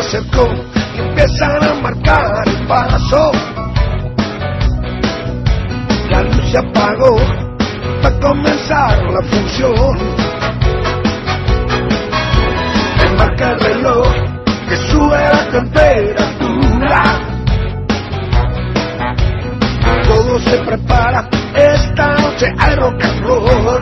acercó y empiezan a marcar el paso. La luz se apagó, va a comenzar la función. Me marca el reloj que sube la temperatura. Todo se prepara, esta noche hay rock and roll.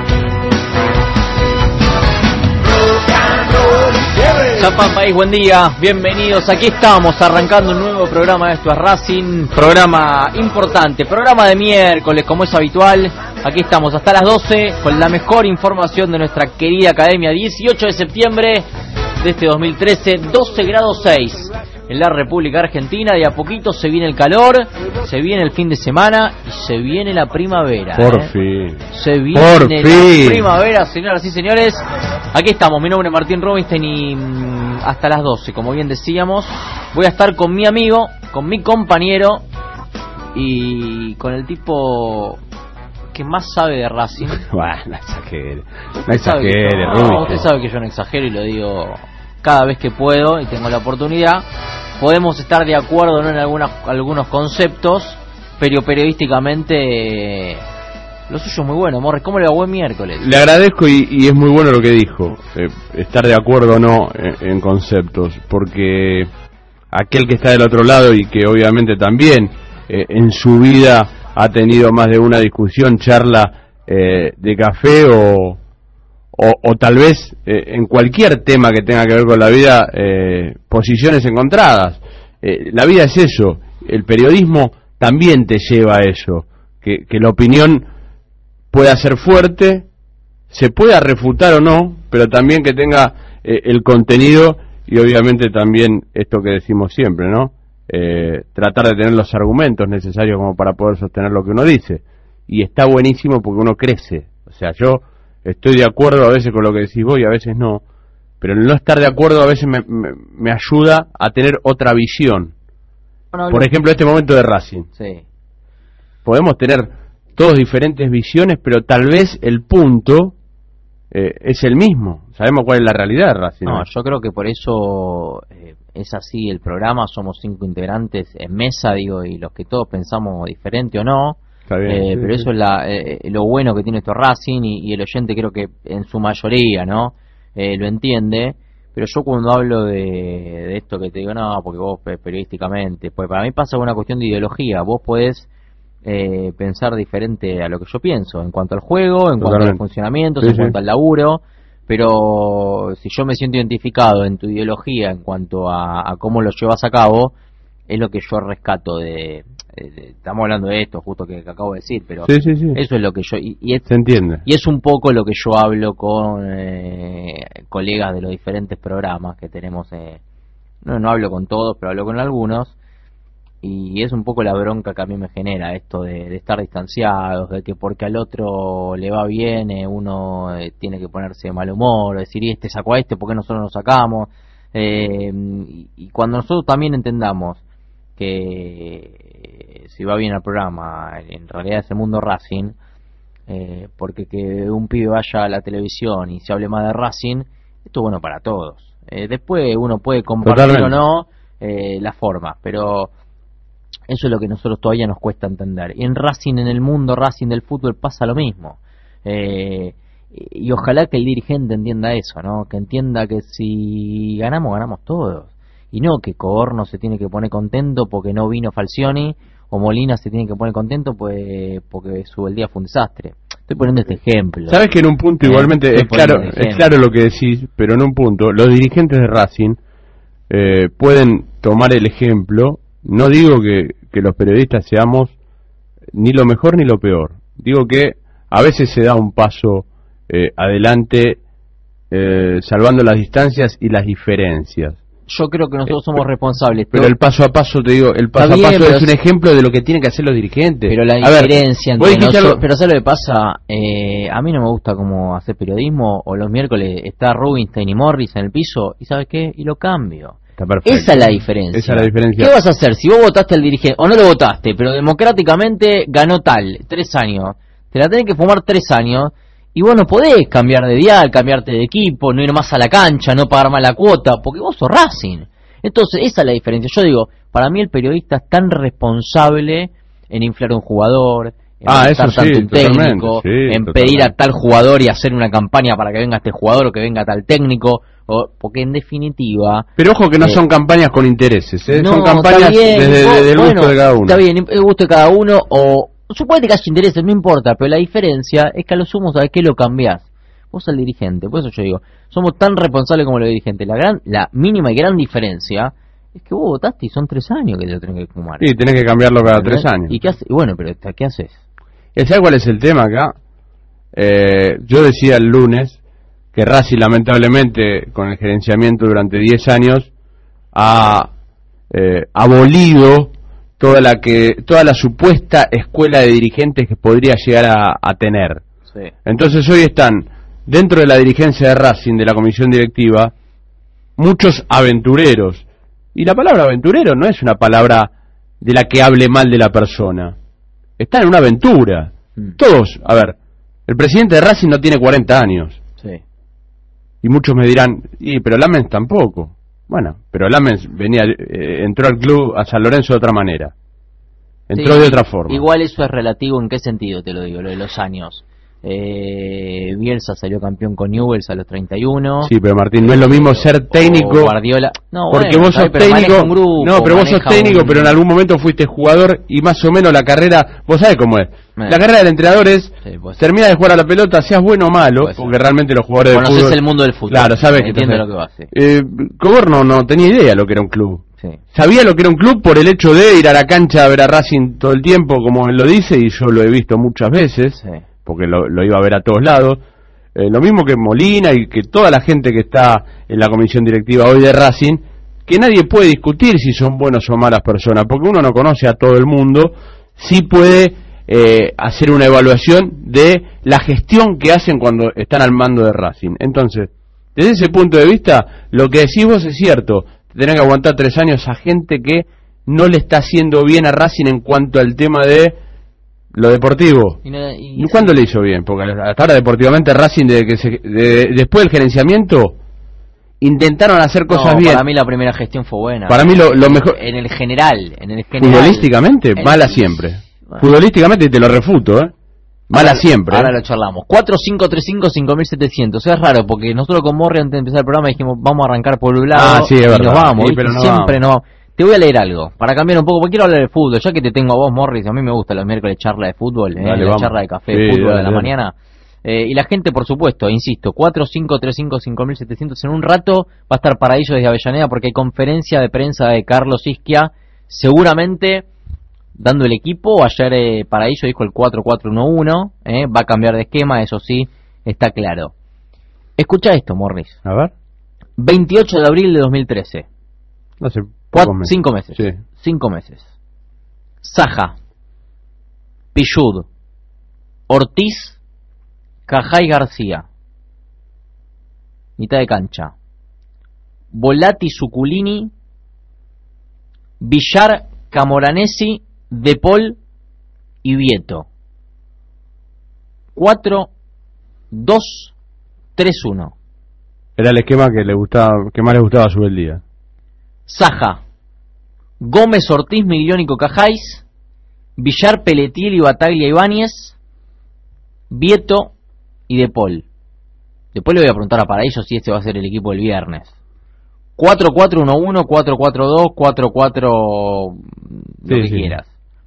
Chapán País, buen día, bienvenidos, aquí estamos arrancando un nuevo programa de Esto es Racing, programa importante, programa de miércoles como es habitual, aquí estamos hasta las 12 con la mejor información de nuestra querida academia, 18 de septiembre de este 2013, 12 grados 6 en la República Argentina, de a poquito se viene el calor, se viene el fin de semana y se viene la primavera. Por fin. Se viene la primavera, señoras y señores. Aquí estamos, mi nombre es Martín Rubinstein y hasta las 12, como bien decíamos, voy a estar con mi amigo, con mi compañero y con el tipo que más sabe de Racing. Bueno, no exagere, Rubinstein. Usted sabe que yo no exagero y lo digo cada vez que puedo y tengo la oportunidad. Podemos estar de acuerdo, ¿no?, en algunos conceptos, pero periodísticamente lo suyo es muy bueno. Morris, ¿cómo le va? Buen miércoles. Le agradezco y es muy bueno lo que dijo, estar de acuerdo o no en conceptos, porque aquel que está del otro lado y que obviamente también en su vida ha tenido más de una discusión, charla de café o tal vez en cualquier tema que tenga que ver con la vida, posiciones encontradas. La vida es eso, el periodismo también te lleva a eso, que la opinión pueda ser fuerte, se pueda refutar o no, pero también que tenga el contenido y obviamente también esto que decimos siempre, ¿no? Tratar de tener los argumentos necesarios como para poder sostener lo que uno dice. Y está buenísimo porque uno crece. O sea, yo estoy de acuerdo a veces con lo que decís vos y a veces no, pero el no estar de acuerdo a veces me ayuda a tener otra visión. Por ejemplo, este momento de Racing. Sí. Podemos tener todos diferentes visiones, pero tal vez el punto es el mismo. Sabemos cuál es la realidad de Racing. No, yo creo que por eso es así el programa. Somos 5 integrantes en mesa, digo, y los que todos pensamos diferente o no. Está bien, sí, pero sí. Eso es lo bueno que tiene esto Racing y el oyente creo que en su mayoría, ¿no? Lo entiende. Pero yo cuando hablo de esto que te digo, no, porque vos periodísticamente, pues para mí pasa una cuestión de ideología. Vos podés pensar diferente a lo que yo pienso en cuanto al juego, en cuanto a los funcionamientos, en cuanto al laburo, pero si yo me siento identificado en tu ideología en cuanto a cómo lo llevas a cabo, es lo que yo rescato estamos hablando de esto justo que acabo de decir, pero sí. Eso es lo que yo se entiende, y es un poco lo que yo hablo con colegas de los diferentes programas que tenemos. No hablo con todos, pero hablo con algunos. Y es un poco la bronca que a mí me genera esto de estar distanciados, de que porque al otro le va bien, uno tiene que ponerse de mal humor, decir, y este sacó a este, ¿por qué nosotros lo sacamos? Y cuando nosotros también entendamos que si va bien el programa, en realidad es el mundo Racing, porque que un pibe vaya a la televisión y se hable más de Racing, esto es bueno para todos. Después uno puede compartir o no la forma, pero eso es lo que nosotros todavía nos cuesta entender. Y en Racing, en el mundo Racing del fútbol pasa lo mismo. Y ojalá que el dirigente entienda eso, ¿no? Que entienda que si ganamos, ganamos todos. Y no que Coborno se tiene que poner contento porque no vino Falcioni, o Molina se tiene que poner contento porque su el día fue un desastre. Estoy poniendo este ejemplo. Sabes que en un punto igualmente es claro lo que decís, pero en un punto los dirigentes de Racing pueden tomar el ejemplo. No digo que los periodistas seamos ni lo mejor ni lo peor. Digo que a veces se da un paso adelante, salvando las distancias y las diferencias. Yo creo que nosotros somos responsables. Pero el paso a paso, te digo, el paso a paso es un ejemplo de lo que tienen que hacer los dirigentes. Pero la diferencia entre nosotros... Pero ¿sabes lo que pasa? A mí no me gusta como hacer periodismo, o los miércoles está Rubinstein y Morris en el piso, y ¿sabes qué? Y lo cambio. Está perfecto. Esa es la diferencia. Esa es la diferencia. ¿Qué vas a hacer si vos votaste al dirigente, o no lo votaste, pero democráticamente ganó tal, 3 años? Te la tenés que fumar 3 años, y vos no podés cambiar de dial, cambiarte de equipo, no ir más a la cancha, no pagar más la cuota, porque vos sos Racing. Entonces, esa es la diferencia. Yo digo, para mí el periodista es tan responsable en inflar a un jugador, en eso sí, tanto un técnico, sí, en pedir a tal jugador y hacer una campaña para que venga este jugador o que venga tal técnico, porque en definitiva... Pero ojo que no son campañas con intereses, no, son campañas desde el gusto de cada uno. Está bien, el gusto de cada uno, o suponete que haya intereses, no importa, pero la diferencia es que a lo sumo, ¿sabes qué? Lo cambiás. Vos al dirigente, por eso yo digo, somos tan responsables como los dirigentes. La mínima y gran diferencia es que vos votaste y son 3 años que te lo tenés que fumar. Sí, tenés que cambiarlo cada 3 años. ¿Y qué haces? Bueno, pero ¿qué haces? ¿Sabes cuál es el tema acá? Yo decía el lunes que Racing, lamentablemente, con el gerenciamiento durante 10 años, ha abolido toda la supuesta escuela de dirigentes que podría llegar a tener. Sí. Entonces hoy están dentro de la dirigencia de Racing, de la comisión directiva, muchos aventureros. Y la palabra aventurero no es una palabra de la que hable mal de la persona. Está en una aventura. Todos, a ver, el presidente de Racing no tiene 40 años. Sí. Y muchos me dirán, pero Lamens tampoco. Bueno, pero Lamens entró al club a San Lorenzo de otra manera. Entró de otra forma. Igual eso es relativo, ¿en qué sentido te lo digo? Lo de los años. Bielsa salió campeón con Newell's a los 31. Sí, pero Martín, no es lo mismo ser técnico. Guardiola. No, porque bueno, vos sos técnico. Pero vos sos técnico, pero en algún momento fuiste jugador y más o menos la carrera, vos sabés cómo es. La carrera del entrenador es, termina de jugar a la pelota, seas bueno o malo, porque realmente los jugadores de fútbol... Conocés el mundo del fútbol. Claro, sabés que entiendo lo que va a hacer. Coborno no tenía idea lo que era un club. Sí. Sabía lo que era un club por el hecho de ir a la cancha a ver a Racing todo el tiempo, como él lo dice, y yo lo he visto muchas veces. Sí. Porque lo iba a ver a todos lados. Lo mismo que Molina y que toda la gente que está en la comisión directiva hoy de Racing, que nadie puede discutir si son buenos o malas personas, porque uno no conoce a todo el mundo, sí puede hacer una evaluación de la gestión que hacen cuando están al mando de Racing. Entonces, desde ese punto de vista, lo que decís vos es cierto, tenés que aguantar 3 años a gente que no le está haciendo bien a Racing en cuanto al tema de lo deportivo. ¿Y cuándo le hizo bien? Porque hasta ahora deportivamente Racing, después del gerenciamiento, intentaron hacer cosas bien. Para mí la primera gestión fue buena. Para mí lo mejor... En el general. Futbolísticamente, mala siempre. Bueno. Futbolísticamente te lo refuto, mala siempre. Ahora lo charlamos. 4535-5700. Es raro, porque nosotros con Morri antes de empezar el programa dijimos, vamos a arrancar por un lado. Sí, es verdad. Y nos vamos. Sí, pero no siempre vamos. nos vamos. Te voy a leer algo, para cambiar un poco, porque quiero hablar de fútbol, ya que te tengo a vos, Morris, a mí me gusta los miércoles charla de fútbol, la charla de café de fútbol de la mañana, y la gente, por supuesto, insisto, 4535-5700, en un rato va a estar Paraíso desde Avellaneda, porque hay conferencia de prensa de Carlos Isquia, seguramente dando el equipo. Ayer Paraíso dijo el 4-4-1-1, va a cambiar de esquema, eso sí, está claro. Escucha esto, Morris. A ver. 28 de abril de 2013. No sé. 5 meses. Sí. 5 meses. Saja, Pichud, Ortiz, Cajay García. Mitad de cancha. Volati Suculini, Villar Camoranesi, De Paul y Vieto. 4-2-3-1. Era el esquema que más le gustaba a Subeldía. Saja, Gómez, Ortiz, Migliónico, Cajáis, Villar, Pelletier y Bataglia Ibáñez, Vieto y De Paul. Después le voy a preguntar a Paraíso si este va a ser el equipo del viernes. 4-4-1-1, 4-4-2, 4-4... lo que quieras.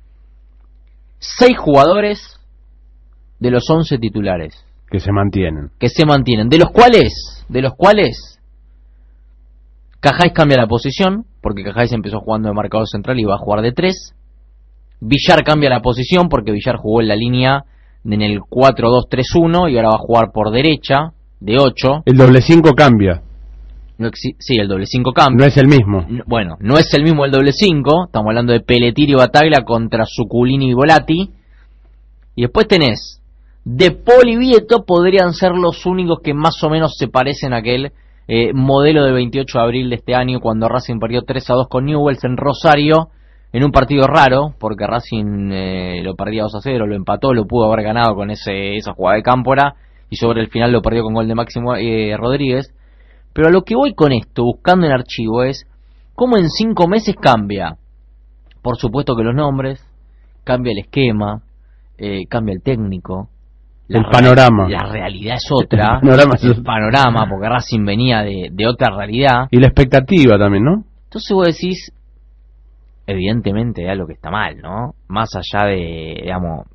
6 jugadores de los 11 titulares. Que se mantienen. De los cuales Cajáis cambia la posición, porque Cajáis empezó jugando de marcador central y va a jugar de 3. Villar cambia la posición, porque Villar jugó en la línea en el 4-2-3-1 y ahora va a jugar por derecha, de 8. El doble 5 cambia. Sí, el doble 5 cambia. No es el mismo. Bueno, no es el mismo el doble 5. Estamos hablando de Pelletier y Bataglia contra Suculini y Volati. Y después tenés De Paul y Vieto, podrían ser los únicos que más o menos se parecen a aquel modelo del 28 de abril de este año, cuando Racing perdió 3-2 con Newell's en Rosario, en un partido raro, porque Racing lo perdía 2-0, lo empató, lo pudo haber ganado con esa jugada de Cámpora, y sobre el final lo perdió con gol de Máximo Rodríguez. Pero a lo que voy con esto, buscando en archivo, es ¿Cómo en 5 meses cambia? Por supuesto que los nombres, cambia el esquema, cambia el técnico. El panorama. La realidad es otra. El panorama, porque Racing venía de otra realidad. Y la expectativa también, ¿no? Entonces vos decís, evidentemente hay algo que está mal, ¿no? Más allá de, digamos,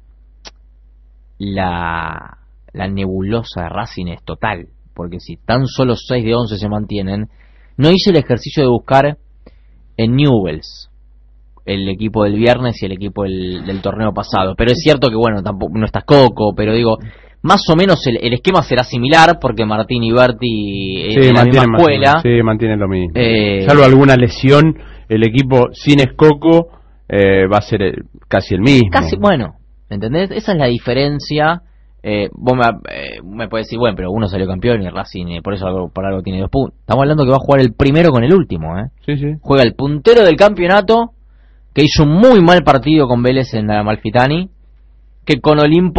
la nebulosa de Racing es total. Porque si tan solo 6 de 11 se mantienen, no hice el ejercicio de buscar en Newell's el equipo del viernes y el equipo del torneo pasado, pero es cierto que bueno, tampoco no está Coco, pero digo, más o menos el esquema será similar porque Martín y Berti es de la misma escuela. Sí, mantienen lo mismo. Salvo alguna lesión, el equipo sin Escoco va a ser casi el mismo. Casi, bueno, ¿entendés? Esa es la diferencia. Vos me podés decir, bueno, pero uno salió campeón y Racing por eso por algo tiene 2 puntos. Estamos hablando que va a jugar el primero con el último, Sí, sí. Juega el puntero del campeonato, que hizo un muy mal partido con Vélez en la Amalfitani, que con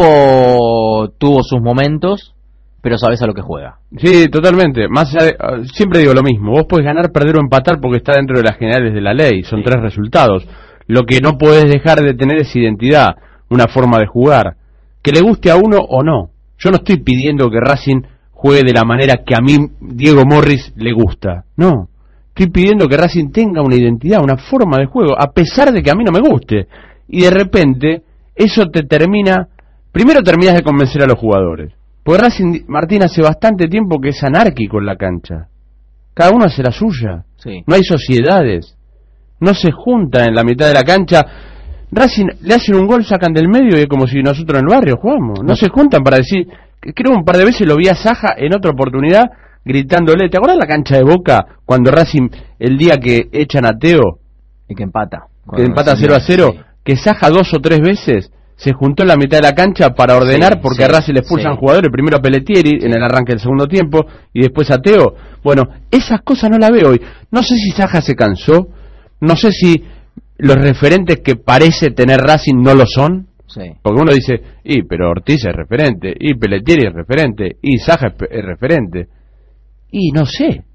Olimpo tuvo sus momentos, pero sabés a lo que juega. Sí, totalmente. Más allá de, siempre digo lo mismo, vos podés ganar, perder o empatar porque está dentro de las generales de la ley, son 3 resultados. Lo que no podés dejar de tener es identidad, una forma de jugar, que le guste a uno o no. Yo no estoy pidiendo que Racing juegue de la manera que a mí, Diego Morris, le gusta. No. Estoy pidiendo que Racing tenga una identidad, una forma de juego, a pesar de que a mí no me guste. Y de repente, eso te termina... Primero terminas de convencer a los jugadores. Porque Racing, Martín, hace bastante tiempo que es anárquico en la cancha. Cada uno hace la suya. Sí. No hay sociedades. No se juntan en la mitad de la cancha. Racing le hacen un gol, sacan del medio y es como si nosotros en el barrio jugamos. No se juntan para decir... Creo un par de veces lo vi a Saja en otra oportunidad gritándole, ¿te acordás la cancha de Boca cuando Racing el día que echan a Teo? Y que empata. Que empata 0-0, sí. Que Saja 2 o 3 veces se juntó en la mitad de la cancha para ordenar, porque a Racing le expulsan jugadores, primero a Pelletieri en el arranque del segundo tiempo y después a Teo. Bueno, esas cosas no las veo hoy. No sé si Saja se cansó, no sé si los referentes que parece tener Racing no lo son. Sí. Porque uno dice, pero Ortiz es referente, y Pelletieri es referente, y Saja es referente. Y no sé.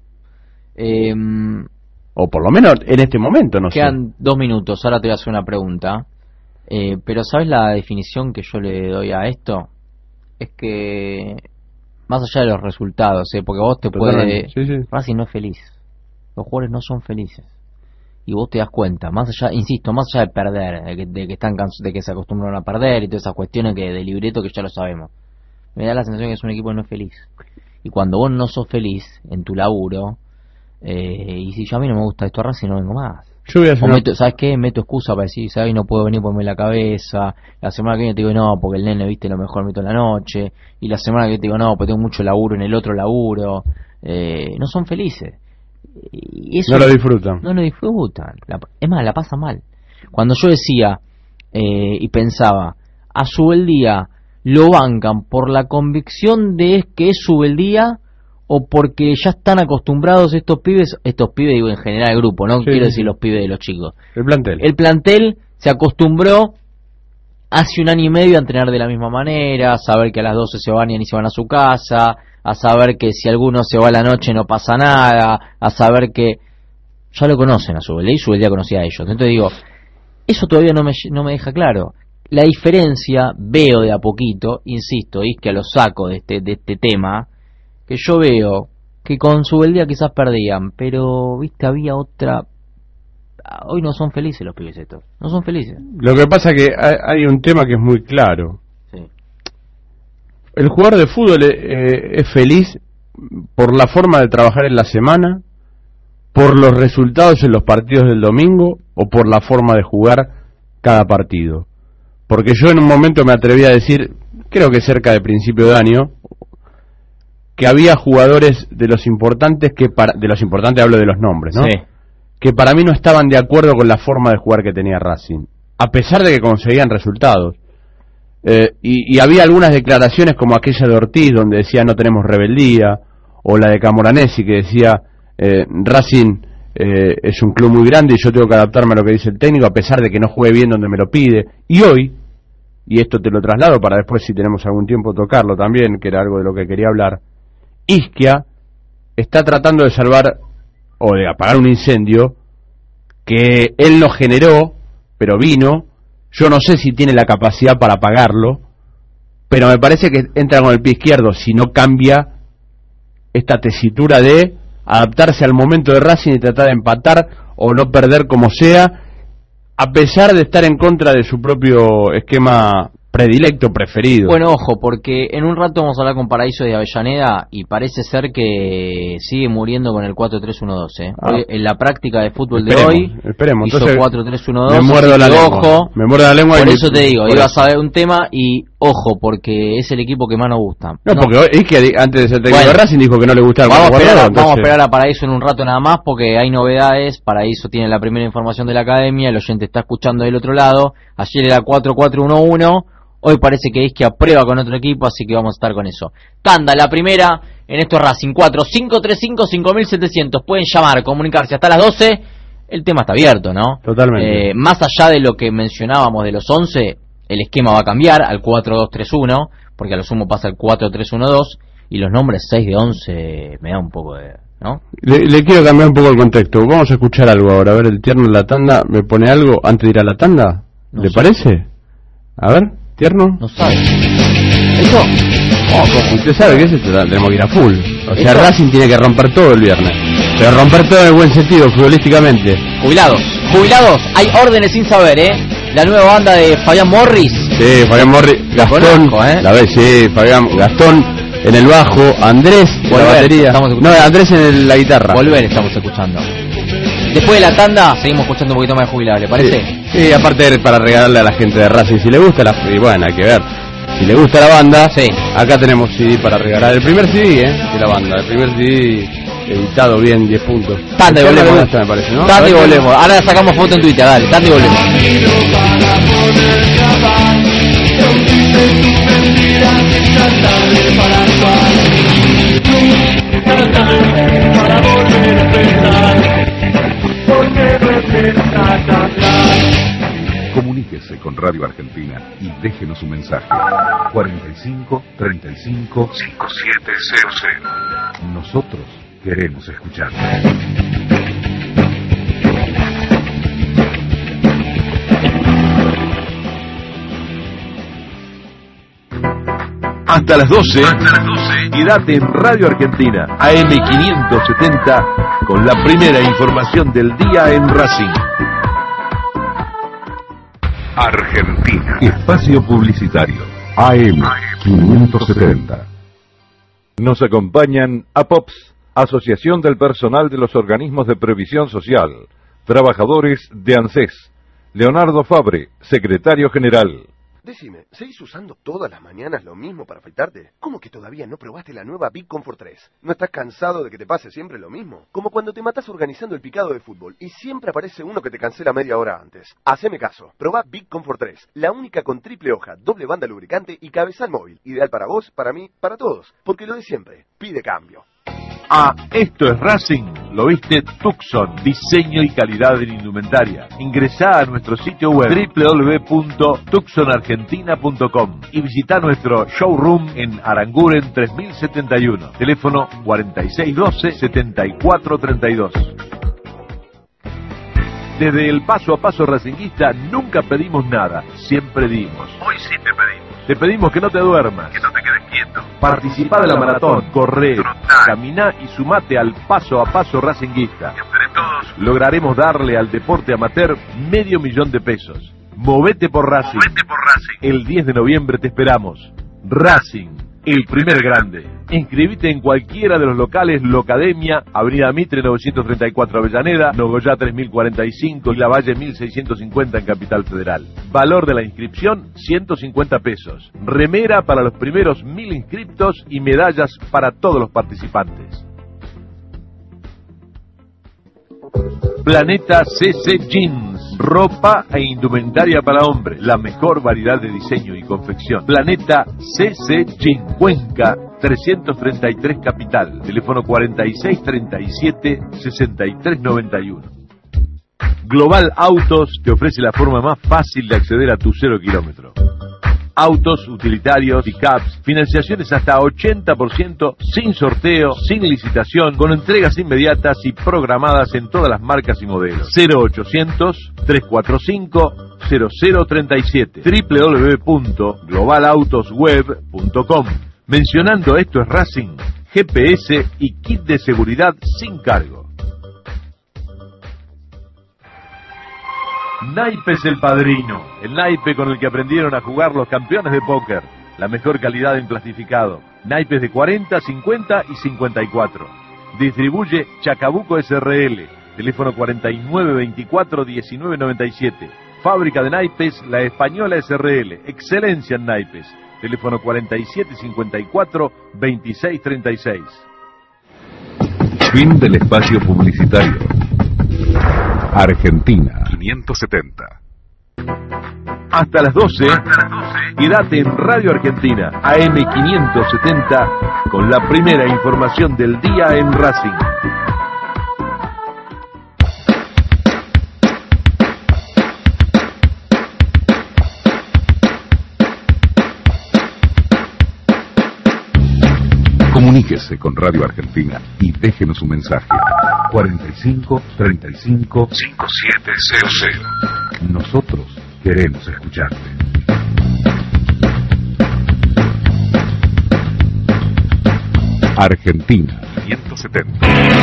O por lo menos en este momento no sé. Quedan 2 minutos, ahora te voy a hacer una pregunta. Pero ¿sabes la definición que yo le doy a esto? Es que, más allá de los resultados, porque vos te puedes... Sí. Racing no es feliz. Los jugadores no son felices. Y vos te das cuenta, más allá, insisto, más allá de perder, de que están de que se acostumbran a perder y todas esas cuestiones que de libreto que ya lo sabemos. Me da la sensación que es un equipo que no es feliz. Y cuando vos no sos feliz en tu laburo, y si yo a mí no me gusta esto a Racing, no vengo más. Yo voy a hacer ¿sabes qué? Meto excusa para decir, ¿sabes? No puedo venir porque me la cabeza. La semana que viene te digo, no, porque el nene, viste, lo mejor meto en la noche. Y la semana que viene te digo, no, porque tengo mucho laburo en el otro laburo. No son felices. Y eso no lo disfrutan. No lo disfrutan. Es más, la pasan mal. Cuando yo decía y pensaba, a Subeldía lo bancan por la convicción de que es Subeldía o porque ya están acostumbrados estos pibes digo en general el grupo, no quiero decir los pibes de los chicos. El plantel se acostumbró hace 1 año y medio a entrenar de la misma manera, a saber que a las 12 se bañan y se van a su casa, a saber que si alguno se va a la noche no pasa nada, a saber que ya lo conocen a Subeldía y Subeldía conocía a ellos. Entonces digo, eso todavía no me deja claro. La diferencia veo de a poquito, insisto, y es que lo saco de este tema, que yo veo que con Subeldía quizás perdían, pero viste había otra. Hoy no son felices los pibes estos, no son felices. Lo que pasa que hay un tema que es muy claro. Sí. El jugador de fútbol es feliz por la forma de trabajar en la semana, por los resultados en los partidos del domingo o por la forma de jugar cada partido. Porque yo en un momento me atreví a decir, creo que cerca de principio de año, que había jugadores de los importantes de los importantes hablo de los nombres, ¿no? Sí. Que para mí no estaban de acuerdo con la forma de jugar que tenía Racing, a pesar de que conseguían resultados. Y había algunas declaraciones como aquella de Ortiz donde decía no tenemos rebeldía, o la de Camoranesi que decía Racing es un club muy grande y yo tengo que adaptarme a lo que dice el técnico a pesar de que no juegue bien donde me lo pide. Y hoy, y esto te lo traslado para después si tenemos algún tiempo tocarlo también, que era algo de lo que quería hablar, Isquia está tratando de salvar o de apagar un incendio que él no generó, pero vino. Yo no sé si tiene la capacidad para pagarlo, pero me parece que entra con el pie izquierdo si no cambia esta tesitura de adaptarse al momento de Racing y tratar de empatar o no perder como sea, a pesar de estar en contra de su propio esquema predilecto, preferido. Bueno, ojo, porque en un rato vamos a hablar con Paraíso de Avellaneda y parece ser que sigue muriendo con el 4-3-1-2, ¿eh? Hoy, en la práctica de fútbol de hoy esperemos. hizo Entonces, 4-3-1-2. me muerdo la lengua. Ojo, me muerdo la lengua. por eso te digo, ibas a ver un tema y ojo, porque es el equipo que más nos gusta. No, porque es que antes de ser técnico de Racing dijo que no le gustaba el 4-4-2. Vamos a esperar a Paraíso en un rato nada más porque hay novedades. Paraíso tiene la primera información de la academia, el oyente está escuchando del otro lado. Ayer era 4-4-1-1. Hoy parece que Isquia prueba con otro equipo, así que vamos a estar con eso. Tanda, la primera en estos Racing 4-5-3-5-5700. Pueden llamar, comunicarse hasta las 12. El tema está abierto, ¿no? Totalmente. Más allá de lo que mencionábamos de los 11, el esquema va a cambiar al 4-2-3-1, porque a lo sumo pasa al 4-3-1-2, y los nombres 6 de 11 me da un poco de... ¿no? Le quiero cambiar un poco el contexto. Vamos a escuchar algo ahora. A ver, el Tierno en la tanda me pone algo antes de ir a la tanda. No ¿Le sé. parece? A ver, Tierno. No sabe. ¿Eso? Usted sabe que eso tenemos que ir a full. O sea, ¿Eso? Racing tiene que romper todo el viernes. Pero romper todo en el buen sentido, futbolísticamente. Jubilados, hay órdenes sin saber, La nueva banda de Fabián Morris. Sí, Fabián Morri, Gastón, conozco, la ves, sí, Fabián, Gastón en el bajo, Andrés en la Volver, batería, estamos no, escuchando. Andrés en la guitarra. Volver estamos escuchando. Después de la tanda, seguimos escuchando un poquito más de Jubilados, ¿le parece? Sí, aparte para regalarle a la gente de Racing, si le gusta y bueno, hay que ver, si le gusta la banda, Sí. acá tenemos CD para regalar, el primer CD, de la banda, el primer CD editado bien, 10 puntos. Tanda y El tema volvemos. le gusta, me parece, ¿no? Tanda y A ver, volvemos. Ahora sacamos foto en Twitter, dale, tanda y volvemos. Comuníquese con Radio Argentina y déjenos un mensaje. 45 35 5700. Nosotros queremos escuchar. Hasta las 12. Quédate en Radio Argentina, AM570, con la primera información del día en Racing. Argentina. Espacio publicitario. AM570. Nos acompañan APOPS, Asociación del Personal de los Organismos de Previsión Social. Trabajadores de ANSES. Leonardo Fabre, Secretario General. Decime, ¿seguís usando todas las mañanas lo mismo para afeitarte? ¿Cómo que todavía no probaste la nueva Big Comfort 3? ¿No estás cansado de que te pase siempre lo mismo? Como cuando te matás organizando el picado de fútbol y siempre aparece uno que te cancela media hora antes. Haceme caso, probá Big Comfort 3, la única con triple hoja, doble banda lubricante y cabezal móvil. Ideal para vos, para mí, para todos. Porque lo de siempre, pide cambio. Ah, esto es Racing, lo viste Tucson, diseño y calidad en indumentaria. Ingresá a nuestro sitio web www.tucsonargentina.com y visita nuestro showroom en Aranguren 3071, teléfono 4612-7432. Desde el paso a paso racinguista nunca pedimos nada, siempre dimos. Hoy sí te pedimos. Te pedimos que no te duermas, que no te quedes quieto. Participá de la maratón, corre, caminá y sumate al paso a paso racinguista. Y entre todos lograremos darle al deporte amateur $500,000 pesos. Movete por Racing. El 10 de noviembre te esperamos. Racing, el primer grande. Inscribite en cualquiera de los locales Locademia, Avenida Mitre 934 Avellaneda, Nogoyá 3045 y Lavalle 1650 en Capital Federal. Valor de la inscripción, 150 pesos. Remera para los primeros 1000 inscriptos y medallas para todos los participantes. Planeta CC Jeans, ropa e indumentaria para hombres, la mejor variedad de diseño y confección. Planeta CC Jeans, Cuenca 333 Capital, teléfono 4637-6391. Global Autos te ofrece la forma más fácil de acceder a tu 0 kilómetro. autos, utilitarios, pickups, financiaciones hasta 80%, sin sorteo, sin licitación, con entregas inmediatas y programadas en todas las marcas y modelos. 0800-345-0037, www.globalautosweb.com. Mencionando Esto es Racing, GPS y kit de seguridad sin cargo. Naipes El Padrino, el naipe con el que aprendieron a jugar los campeones de póker. La mejor calidad en plastificado. Naipes de 40, 50 y 54. Distribuye Chacabuco SRL. Teléfono 4924-1997. Fábrica de naipes La Española SRL. Excelencia en naipes. Teléfono 4754-2636. Fin del espacio publicitario. Argentina 570. Hasta las 12, quédate en Radio Argentina, AM 570, con la primera información del día en Racing. Comuníquese con Radio Argentina y déjenos un mensaje. 45 35 5700. Nosotros queremos escucharte. Argentina 570.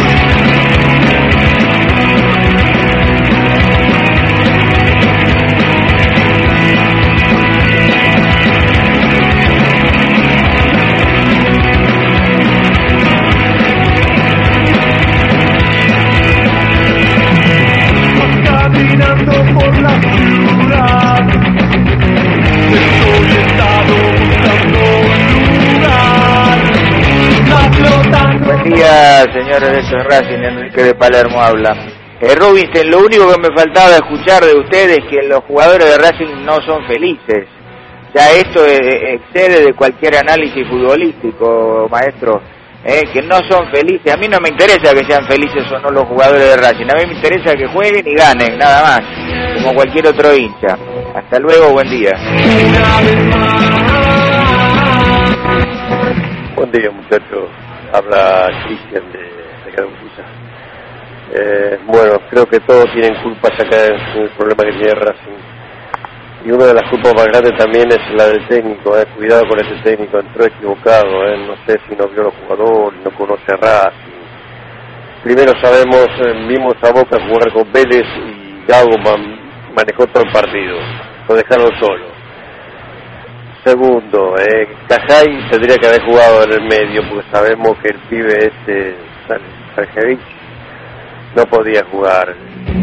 Caminando por la ciudad, estoy estado buscando un lugar, la flota. Buen día, señores de Esto es Racing, Enrique de Palermo habla. Rubinstein, lo único que me faltaba escuchar de ustedes es que los jugadores de Racing no son felices. Ya esto excede de cualquier análisis futbolístico, maestro. Que no son felices. A mí no me interesa que sean felices o no los jugadores de Racing. A mí me interesa que jueguen y ganen, nada más, como cualquier otro hincha. Hasta luego, buen día. Buen día, muchachos. Habla Cristian de Carabucisa. Bueno, creo que todos tienen culpas acá en el problema que tiene Racing. Y una de las culpas más grandes también es la del técnico. Cuidado con ese técnico, entró equivocado. No sé si no vio a los jugadores, no conoce a Racing. Primero vimos a Boca jugar con Vélez y Gago manejó todo el partido. Lo dejaron solo. Segundo, Cajay tendría que haber jugado en el medio, porque sabemos que el pibe Sarjevich no podía jugar.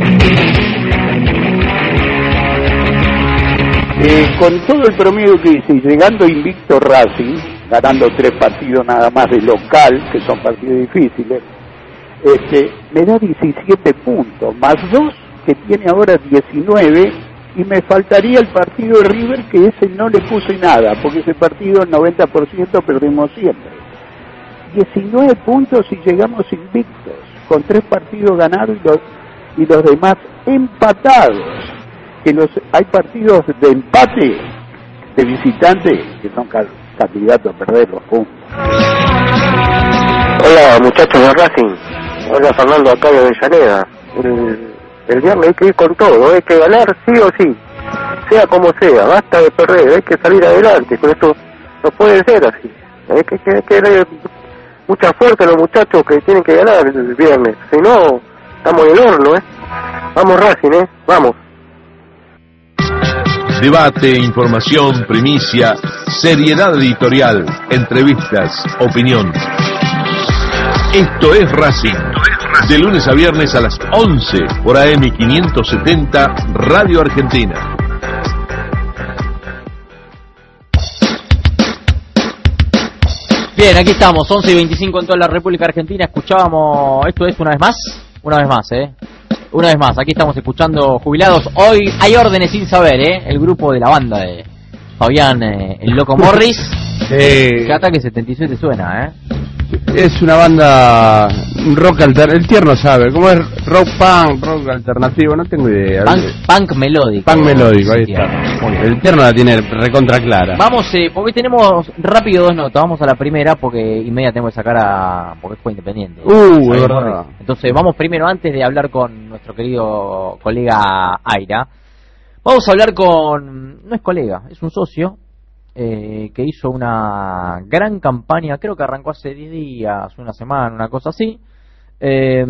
Con todo el promedio que hice, llegando invicto Racing, ganando 3 partidos nada más de local, que son partidos difíciles, me da 17 puntos, más 2 que tiene ahora 19, y me faltaría el partido de River, que ese no le puse nada, porque ese partido 90% perdimos siempre. 19 puntos y llegamos invictos, con 3 partidos ganados y los demás empatados. Que hay partidos de empate de visitantes que son candidatos a perder los puntos. Hola, muchachos de Racing. Hola, Fernando, acá de Avellaneda. El viernes hay que ir con todo, hay que ganar sí o sí, sea como sea, basta de perder, hay que salir adelante. Con esto no puede ser así. Hay que tener mucha fuerza los muchachos que tienen que ganar el viernes. Si no, estamos en el horno, Vamos Racing, vamos. Debate, información, primicia, seriedad editorial, entrevistas, opinión. Esto es Racing. De lunes a viernes a las 11 por AM 570 Radio Argentina. Bien, aquí estamos, 11:25 en toda la República Argentina. Escuchábamos, esto es una vez más, Una vez más, aquí estamos escuchando Jubilados. Hoy hay órdenes sin saber, el grupo de la banda de Fabián, el Loco Morris. Que Ataque 77 suena, es una banda rock alternativo. El Tierno sabe, ¿cómo es? Rock punk, rock alternativo, no tengo idea. Punk melódico. Punk melódico, ahí está. El Tierno la tiene recontra clara. Vamos, porque tenemos rápido 2 notas. Vamos a la primera porque inmediatamente tenemos que sacar a... porque fue independiente. Es verdad. Entonces vamos primero, antes de hablar con nuestro querido colega Aira. Vamos a hablar con... no es colega, es un socio. Que hizo una gran campaña, creo que arrancó hace 10 días, una semana, una cosa así, y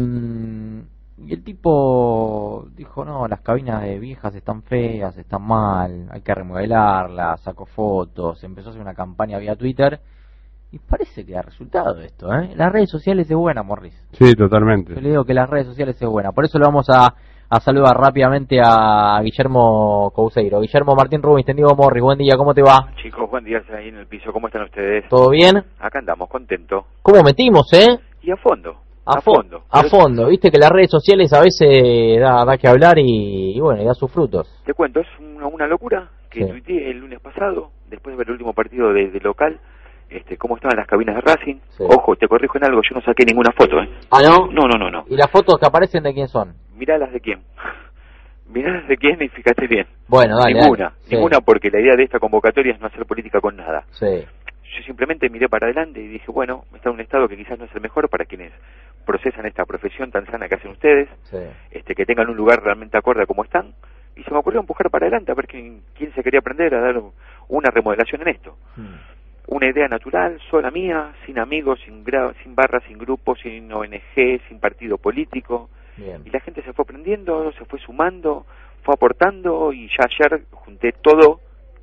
el tipo dijo, no, las cabinas de viejas están feas, están mal, hay que remodelarlas, sacó fotos, empezó a hacer una campaña vía Twitter, y parece que da resultado esto, las redes sociales es buena, Morris. Sí, totalmente. Yo le digo que las redes sociales es buena, por eso lo vamos a saludar rápidamente a Guillermo Couseiro. Guillermo Martín Rubinstein, Diego Morris, buen día, ¿cómo te va? Chicos, buen día, ahí en el piso, ¿cómo están ustedes? ¿Todo bien? Acá andamos, contento. ¿Cómo metimos, Y a fondo. A fondo, viste que las redes sociales a veces da que hablar y bueno, y da sus frutos. Te cuento, es una locura que tuiteé el lunes pasado, después de ver el último partido de local, cómo estaban las cabinas de Racing. Sí. Ojo, te corrijo en algo, yo no saqué ninguna foto, ¿Ah, no? No. ¿Y las fotos que aparecen de quién son? Mirá las de quién. Mirá las de quién y fíjate bien. Bueno, dale. Ninguna, porque la idea de esta convocatoria es no hacer política con nada. Sí. Yo simplemente miré para adelante y dije, bueno, está en un estado que quizás no es el mejor para quienes procesan esta profesión tan sana que hacen ustedes, que tengan un lugar realmente acorde a cómo están, y se me ocurrió empujar para adelante a ver quién se quería aprender a dar una remodelación en esto. Una idea natural, sola mía, sin amigos, sin barras, sin grupos, sin ONG, sin partido político. Bien. Y la gente se fue aprendiendo, se fue sumando, fue aportando, y ya ayer junté todo,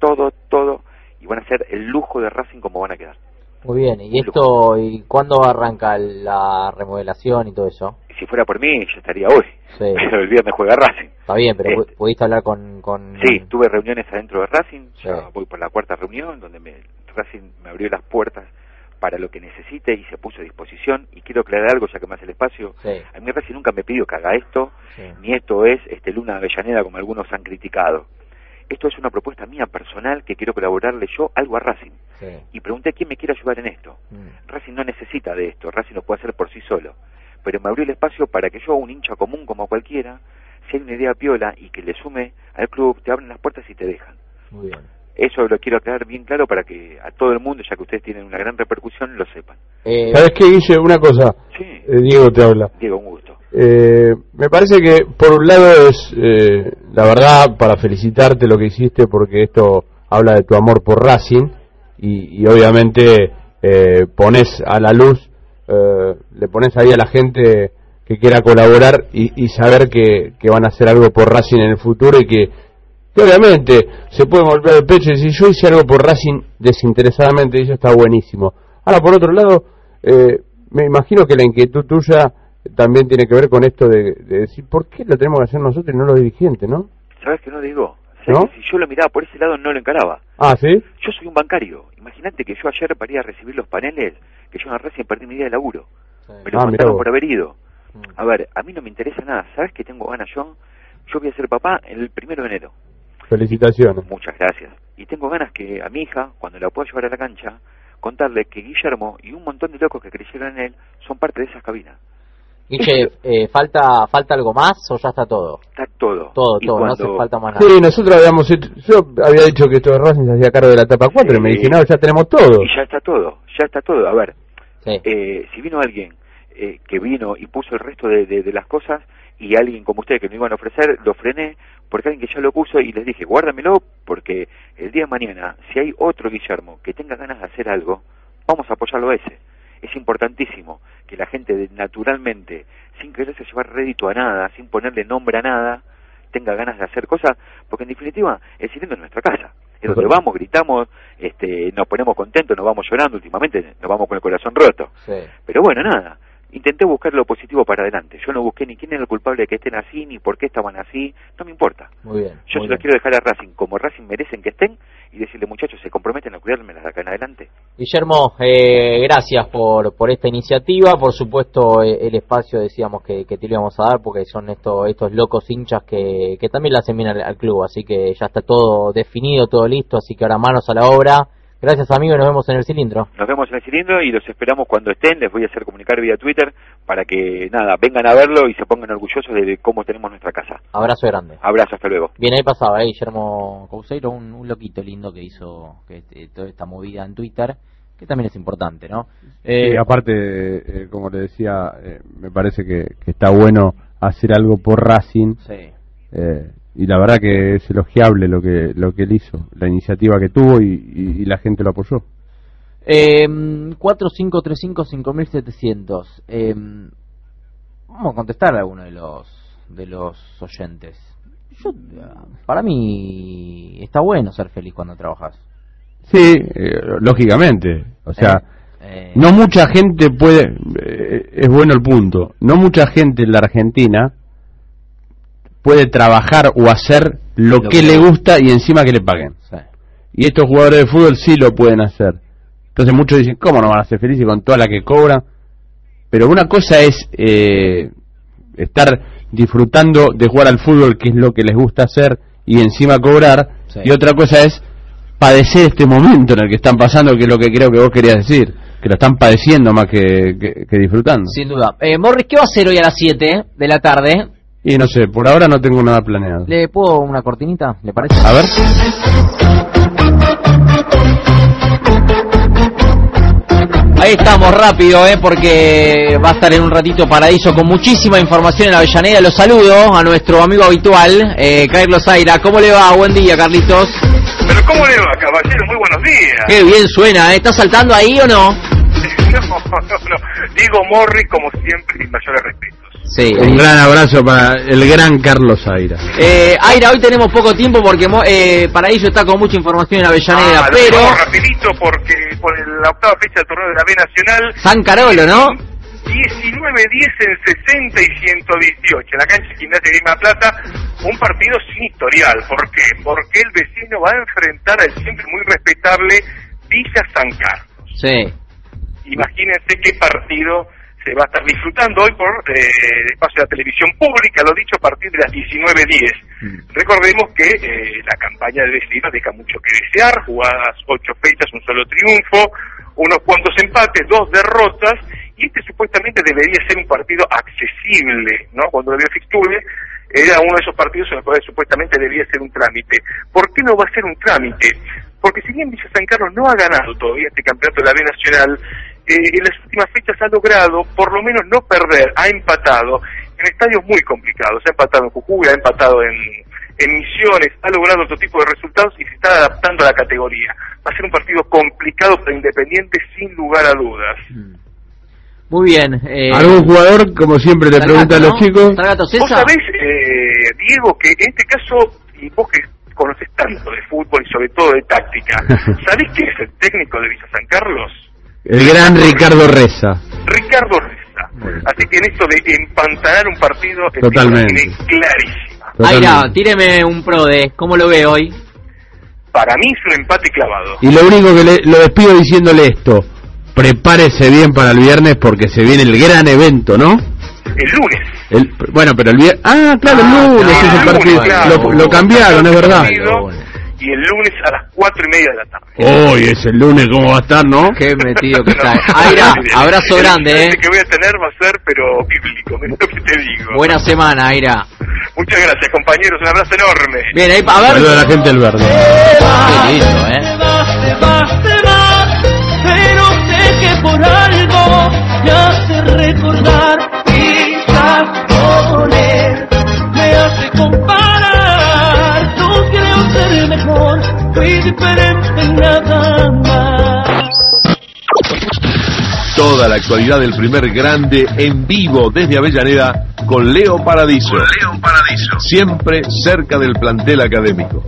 y van a ser el lujo de Racing como van a quedar. Muy bien, ¿y esto, y cuándo arranca la remodelación y todo eso? Si fuera por mí, ya estaría hoy. Sí. Pero el viernes juega Racing. Está bien, pero ¿pudiste hablar con...? Sí, tuve reuniones adentro de Racing, ya voy por la 4ª reunión, donde Racing me abrió las puertas para lo que necesite y se puso a disposición. Y quiero aclarar algo, ya que me hace el espacio. A mí Racing nunca me pidió que haga esto, ni esto es Luna Avellaneda como algunos han criticado. Esto es una propuesta mía personal que quiero colaborarle yo algo a Racing. Y pregunté quién me quiere ayudar en esto. Racing no necesita de esto, Racing lo puede hacer por sí solo. Pero me abrió el espacio para que yo, un hincha común como cualquiera, si hay una idea piola y que le sume al club, te abren las puertas y te dejan. Muy bien. Eso lo quiero aclarar bien claro para que a todo el mundo, ya que ustedes tienen una gran repercusión, lo sepan. ¿Sabes qué, Guille? Una cosa. Sí. Diego te habla. Diego, un gusto. Me parece que, por un lado, es la verdad, para felicitarte lo que hiciste, porque esto habla de tu amor por Racing, y obviamente pones a la luz, le pones ahí a la gente que quiera colaborar y saber que van a hacer algo por Racing en el futuro, y que obviamente se puede golpear el pecho y decir, yo hice algo por Racing desinteresadamente, y eso está buenísimo. Ahora, por otro lado, me imagino que la inquietud tuya también tiene que ver con esto de decir, ¿por qué lo tenemos que hacer nosotros y no los dirigentes, no? ¿Sabes que no digo? ¿No? Si yo lo miraba por ese lado no lo encaraba. Ah, ¿sí? Yo soy un bancario. Imagínate que yo ayer para ir a recibir los paneles, que yo en Racing perdí mi día de laburo. Me lo contaron por haber ido. A ver, a mí no me interesa nada. ¿Sabes qué tengo ganas yo? Yo voy a ser papá el 1 de enero. Felicitaciones. Muchas gracias. Y tengo ganas que a mi hija, cuando la pueda llevar a la cancha, contarle que Guillermo y un montón de locos que creyeron en él son parte de esas cabinas. Guille, ¿falta algo más o ya está todo? Está todo. Todo, cuando... no hace falta más nada. Sí, nosotros habíamos hecho, yo había dicho que esto de Racing se hacía cargo de la etapa 4, y me dije, no, ya tenemos todo. Y ya está todo. A ver, si vino alguien que vino y puso el resto de las cosas, y alguien como ustedes que me iban a ofrecer, lo frené, porque alguien que ya lo puso, y les dije, guárdamelo, porque el día de mañana, si hay otro Guillermo que tenga ganas de hacer algo, vamos a apoyarlo a ese. Es importantísimo que la gente naturalmente, sin quererse llevar rédito a nada, sin ponerle nombre a nada, tenga ganas de hacer cosas, porque en definitiva el cilindro es nuestra casa, es donde vamos, gritamos, nos ponemos contentos, nos vamos llorando, últimamente nos vamos con el corazón roto. Pero bueno, nada, intenté buscar lo positivo para adelante. Yo no busqué ni quién era el culpable de que estén así, ni por qué estaban así, no me importa. Muy bien. Yo se lo quiero dejar a Racing, como Racing merecen que estén, y decirle, muchachos, se comprometen a cuidármelas de acá en adelante. Guillermo, gracias por esta iniciativa. Por supuesto, el espacio decíamos que te lo íbamos a dar, porque son estos locos hinchas que también le hacen bien al club. Así que ya está todo definido, todo listo, así que ahora manos a la obra, Gracias, amigo, y nos vemos en el cilindro. Nos vemos en el cilindro y los esperamos cuando estén. Les voy a hacer comunicar vía Twitter para que, vengan a verlo y se pongan orgullosos de cómo tenemos nuestra casa. Abrazo grande. Abrazo, hasta luego. Bien, ahí pasaba, Guillermo Couceiro, un loquito lindo que hizo toda esta movida en Twitter, que también es importante, ¿no? Y aparte, como le decía, me parece que está bueno hacer algo por Racing. Sí. Y la verdad que es elogiable lo que él hizo, la iniciativa que tuvo y la gente lo apoyó. 4535-5700. Vamos a contestar a alguno de los oyentes. Para mí está bueno ser feliz cuando trabajas. Sí, lógicamente. O sea, no mucha gente puede... es bueno el punto. No mucha gente en la Argentina puede trabajar o hacer lo que le gusta y encima que le paguen. Sí. Y estos jugadores de fútbol sí lo pueden hacer. Entonces muchos dicen, ¿cómo no van a ser felices con toda la que cobran? Pero una cosa es estar disfrutando de jugar al fútbol, que es lo que les gusta hacer, y encima cobrar. Sí. Y otra cosa es padecer este momento en el que están pasando, que es lo que creo que vos querías decir, que lo están padeciendo más que disfrutando. Sin duda. Morris, ¿qué va a hacer hoy a las 7 de la tarde? Y no sé, por ahora no tengo nada planeado. ¿Le puedo una cortinita? ¿Le parece? A ver. Ahí estamos, rápido, porque va a estar en un ratito Paradiso con muchísima información en Avellaneda. Los saludo a nuestro amigo habitual, Carlos Zaira. ¿Cómo le va? Buen día, Carlitos. Pero ¿cómo le va, caballero? Muy buenos días. Qué bien suena, ¿Está saltando ahí o no? No. Digo Morri, como siempre, sin mayores respetos. Sí, un gran abrazo para el gran Carlos Zaira. Aira, hoy tenemos poco tiempo porque Paraíso está con mucha información en Avellaneda, pero... rapidito porque por la octava fecha del torneo de la B Nacional... San Carolo, ¿no? 19-10 en 60 y 118, en la cancha Gimnasia de Lima Plata, un partido sin historial. ¿Por qué? Porque el vecino va a enfrentar al siempre muy respetable Villa San Carlos. Sí. Imagínense qué partido se va a estar disfrutando hoy por espacio de la televisión pública, lo dicho, a partir de las 19:10. Recordemos que la campaña de vecino deja mucho que desear, jugadas 8 fechas, un solo triunfo, unos cuantos empates, 2 derrotas, y supuestamente debería ser un partido accesible, ¿no? Cuando debió fixture, era uno de esos partidos en los cuales supuestamente debía ser un trámite. ¿Por qué no va a ser un trámite? Porque si bien Villa San Carlos no ha ganado todavía este campeonato de la B Nacional, en las últimas fechas ha logrado por lo menos no perder, ha empatado en estadios muy complicados, ha empatado en Jujuy, ha empatado en Misiones, ha logrado otro tipo de resultados y se está adaptando a la categoría. Va a ser un partido complicado para Independiente sin lugar a dudas. Muy bien. ¿Algún jugador, como siempre le preguntan los chicos? Vos sabés, Diego, que en este caso, y vos que conoces tanto de fútbol y sobre todo de táctica, ¿sabés quién es el técnico de Villa San Carlos? El gran Ricardo Reza. Ricardo Reza. Así que en esto de empantanar un partido totalmente es clarísima. Aira, tíreme un pro de ¿cómo lo ve hoy? Para mí es un empate clavado. Y lo único que lo despido diciéndole esto: prepárese bien para el viernes porque se viene el gran evento, ¿no? El lunes. Bueno, pero el viernes... Ah, claro, el lunes es el partido. Claro. Lo cambiaron, es verdad. Y el lunes a las 4:30 de la tarde. Hoy es el lunes, ¿cómo va a estar, no? Qué metido que está. Aira, abrazo grande, El que voy a tener va a ser, pero bíblico, es lo que te digo. Buena semana, Aira. Muchas gracias, compañeros, un abrazo enorme. Bien, ahí, a ver. Saludos a la gente del Verde. Qué lindo, pero sé que por algo me hace recordar, quizás con él me hace comparar. No creo ser mejor, fui diferente en nada más. Toda la actualidad del primer grande en vivo desde Avellaneda con Leo Paradiso. Siempre cerca del plantel académico.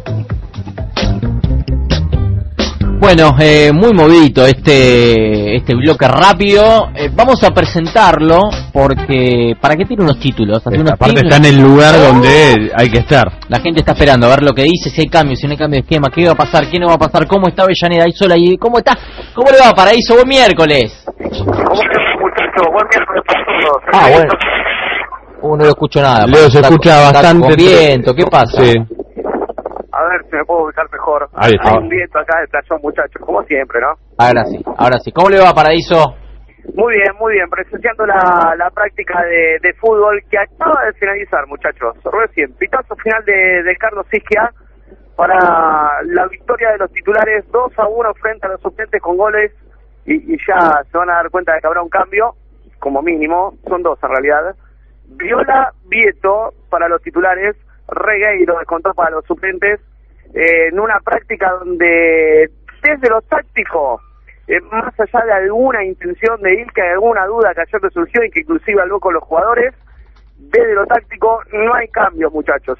Bueno, muy movidito este bloque rápido. Vamos a presentarlo porque para que tiene unos títulos. Aparte está en el lugar donde hay que estar. La gente está esperando a ver lo que dice, si hay cambios, si no hay cambio de esquema, qué va a pasar, qué no va a pasar, cómo está Avellaneda ahí sola y cómo está, cómo le va Paraíso. Buen miércoles. ¿Cómo estás, muchacho? Buen miércoles para todos. Bueno. No lo escucho nada. Leo se escucha bastante. Con viento, ¿qué pasa? Sí. A ver si me puedo ubicar mejor. Ahí está. Hay un viento acá de playón, muchachos, como siempre, ¿no? Ahora sí. ¿Cómo le va, Paraíso? Muy bien, presenciando la práctica de fútbol que acaba de finalizar, muchachos. Recién, pitazo final de Carlos Isquia para la victoria de los titulares 2-1 frente a los suplentes con goles y ya se van a dar cuenta de que habrá un cambio, como mínimo, son dos en realidad. Viola Vieto para los titulares, Regueiro descontó para los suplentes, en una práctica donde desde lo táctico, más allá de alguna intención de ir, que hay alguna duda que ayer te surgió y que inclusive habló con los jugadores, desde lo táctico no hay cambio, muchachos,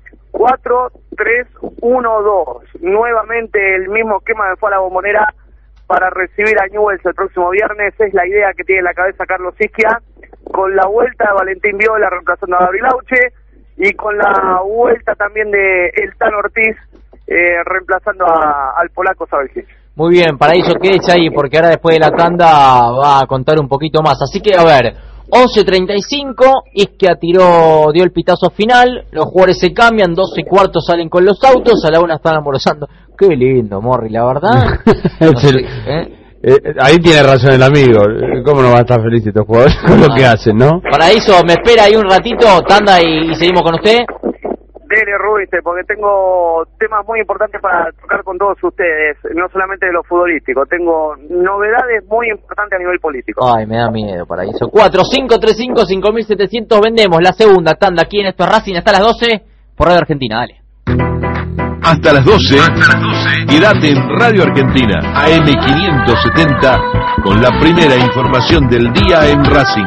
4-3-1-2, nuevamente el mismo esquema de fue a la Bombonera para recibir a Newell's el próximo viernes. Es la idea que tiene en la cabeza Carlos Isquia, con la vuelta de Valentín Viola reemplazando a Gabriel Auche y con la vuelta también de El Tan Ortiz reemplazando al polaco Sabeljic. Muy bien, Paraíso, quédese ahí porque ahora después de la tanda va a contar un poquito más. Así que, a ver, 11:35, Isquia dio el pitazo final, los jugadores se cambian, 12:15 salen con los autos, a la 1 están almorzando. Qué lindo, Morri, la verdad. No sé, ahí tiene razón el amigo. ¿Cómo no va a estar feliz estos jugadores con lo que hacen, no? Paraíso, me espera ahí un ratito, tanda y seguimos con usted. Dele, Rubén, porque tengo temas muy importantes para tocar con todos ustedes, no solamente de lo futbolístico, tengo novedades muy importantes a nivel político. Ay, me da miedo, Paraíso. 4-5-3-5-5.700, vendemos la segunda tanda aquí en Esto es Racing hasta las 12 por Radio Argentina, dale. Hasta las 12, quédate en Radio Argentina, AM570, con la primera información del día en Racing.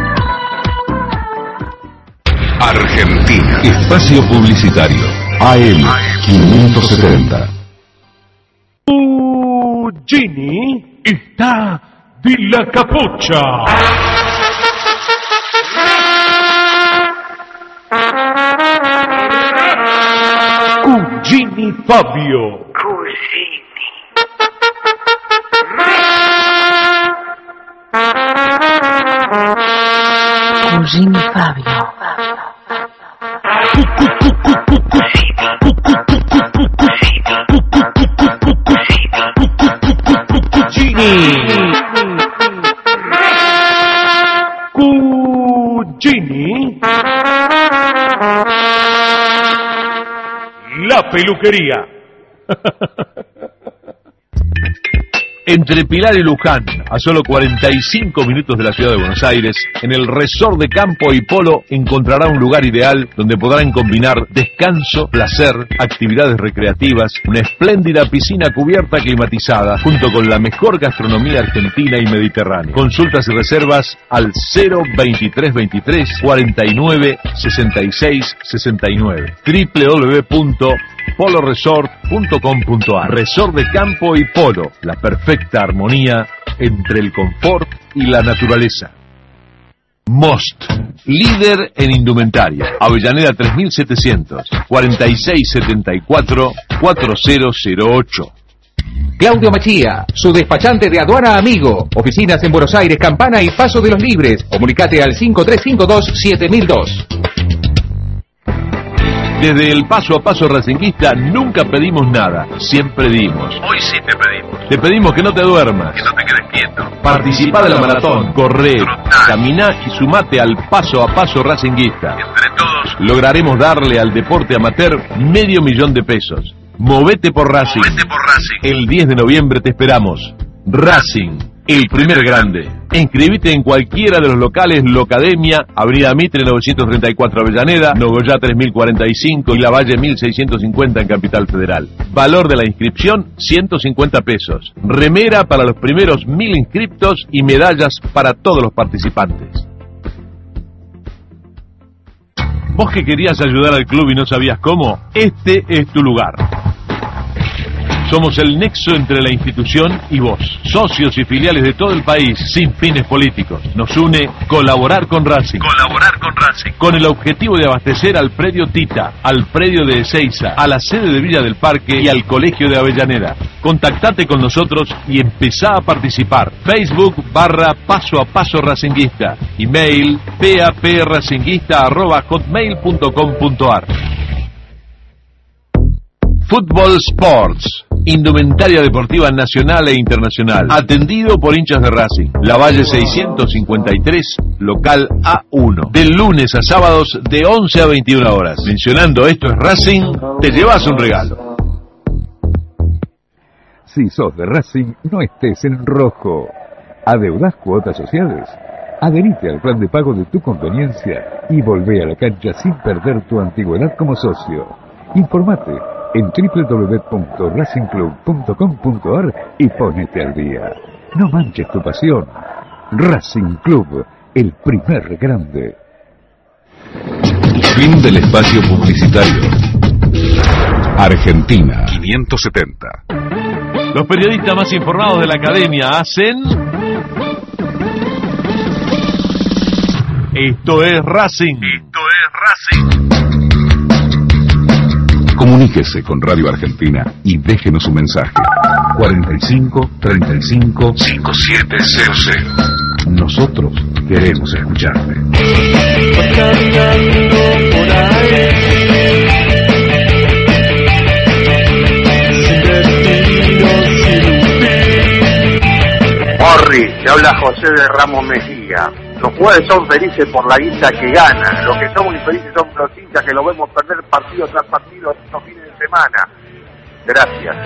Argentina. Espacio publicitario. AM570. Gini está de la capucha. Cugini Fabio. Cugini Fabio. Cugini. La peluquería. Entre Pilar y Luján, a solo 45 minutos de la ciudad de Buenos Aires, en el resort de campo y polo encontrará un lugar ideal donde podrán combinar descanso, placer, actividades recreativas, una espléndida piscina cubierta climatizada, junto con la mejor gastronomía argentina y mediterránea. Consultas y reservas al 02323 49 66 69 www.poloresort.com.ar. Resort de campo y polo, la perfecta armonía entre el confort y la naturaleza. Most, líder en indumentaria. Avellaneda 3700, 4674-4008. Claudio Machía, su despachante de aduana amigo. Oficinas en Buenos Aires, Campana y Paso de los Libres. Comunicate al 5352-7002. Desde el paso a paso racinguista nunca pedimos nada, siempre dimos. Hoy sí te pedimos. Te pedimos que no te duermas, que no te quedes quieto. Participá de la maratón, corre, caminá y sumate al paso a paso racinguista. Entre todos lograremos darle al deporte amateur $500,000 de pesos. Movete por Racing. Movete por Racing. El 10 de noviembre te esperamos. Racing, el primer grande. Inscribite en cualquiera de los locales Locademia, Avenida Mitre 934 Avellaneda, Nogoyá 3045 y Lavalle 1650 en Capital Federal. Valor de la inscripción, 150 pesos. Remera para los primeros 1000 inscriptos y medallas para todos los participantes. ¿Vos que querías ayudar al club y no sabías cómo? Este es tu lugar. Somos el nexo entre la institución y vos, socios y filiales de todo el país, sin fines políticos. Nos une colaborar con Racing. Colaborar con Racing. Con el objetivo de abastecer al predio Tita, al predio de Ezeiza, a la sede de Villa del Parque y al colegio de Avellaneda. Contactate con nosotros y empezá a participar. Facebook /Paso a Paso Racinguista. Email papracinguista@hotmail.com.ar. Football Sports, indumentaria deportiva nacional e internacional, atendido por hinchas de Racing. Lavalle 653, local A1, de lunes a sábados de 11 a 21 horas. Mencionando Esto es Racing, te llevas un regalo. Si sos de Racing, no estés en rojo. ¿Adeudás cuotas sociales? Adherite al plan de pago de tu conveniencia y volvé a la cancha sin perder tu antigüedad como socio. Informate en www.racingclub.com.ar y ponete al día. No manches tu pasión. Racing Club, el primer grande. Fin del espacio publicitario. Argentina 570. Los periodistas más informados de la academia hacen... Esto es Racing. Esto es Racing. Comuníquese con Radio Argentina y déjenos un mensaje. 45 35 5700. Nosotros queremos escucharte. Morri, te habla José de Ramos Mejía. Los jugadores son felices por la guita que ganan. Los que somos infelices son los hinchas que lo vemos perder partido tras partido estos fines de semana. Gracias.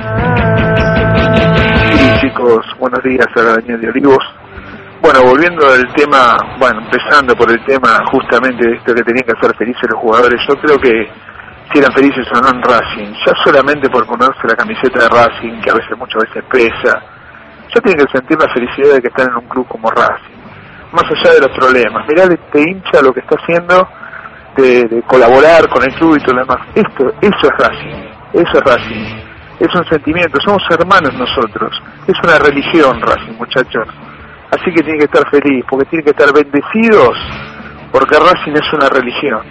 Sí, chicos, buenos días, a Daniel de Olivos. Bueno, volviendo al tema, empezando por el tema justamente de esto que tenían que ser felices los jugadores, yo creo que si eran felices o no en Racing, ya solamente por ponerse la camiseta de Racing, que a veces muchas veces pesa, ya tienen que sentir la felicidad de que están en un club como Racing. Más allá de los problemas, mirá este hincha lo que está haciendo de colaborar con el club y todo lo demás. Eso es Racing, es un sentimiento, somos hermanos nosotros, es una religión Racing, muchachos. Así que tienen que estar felices, porque tienen que estar bendecidos, porque Racing es una religión.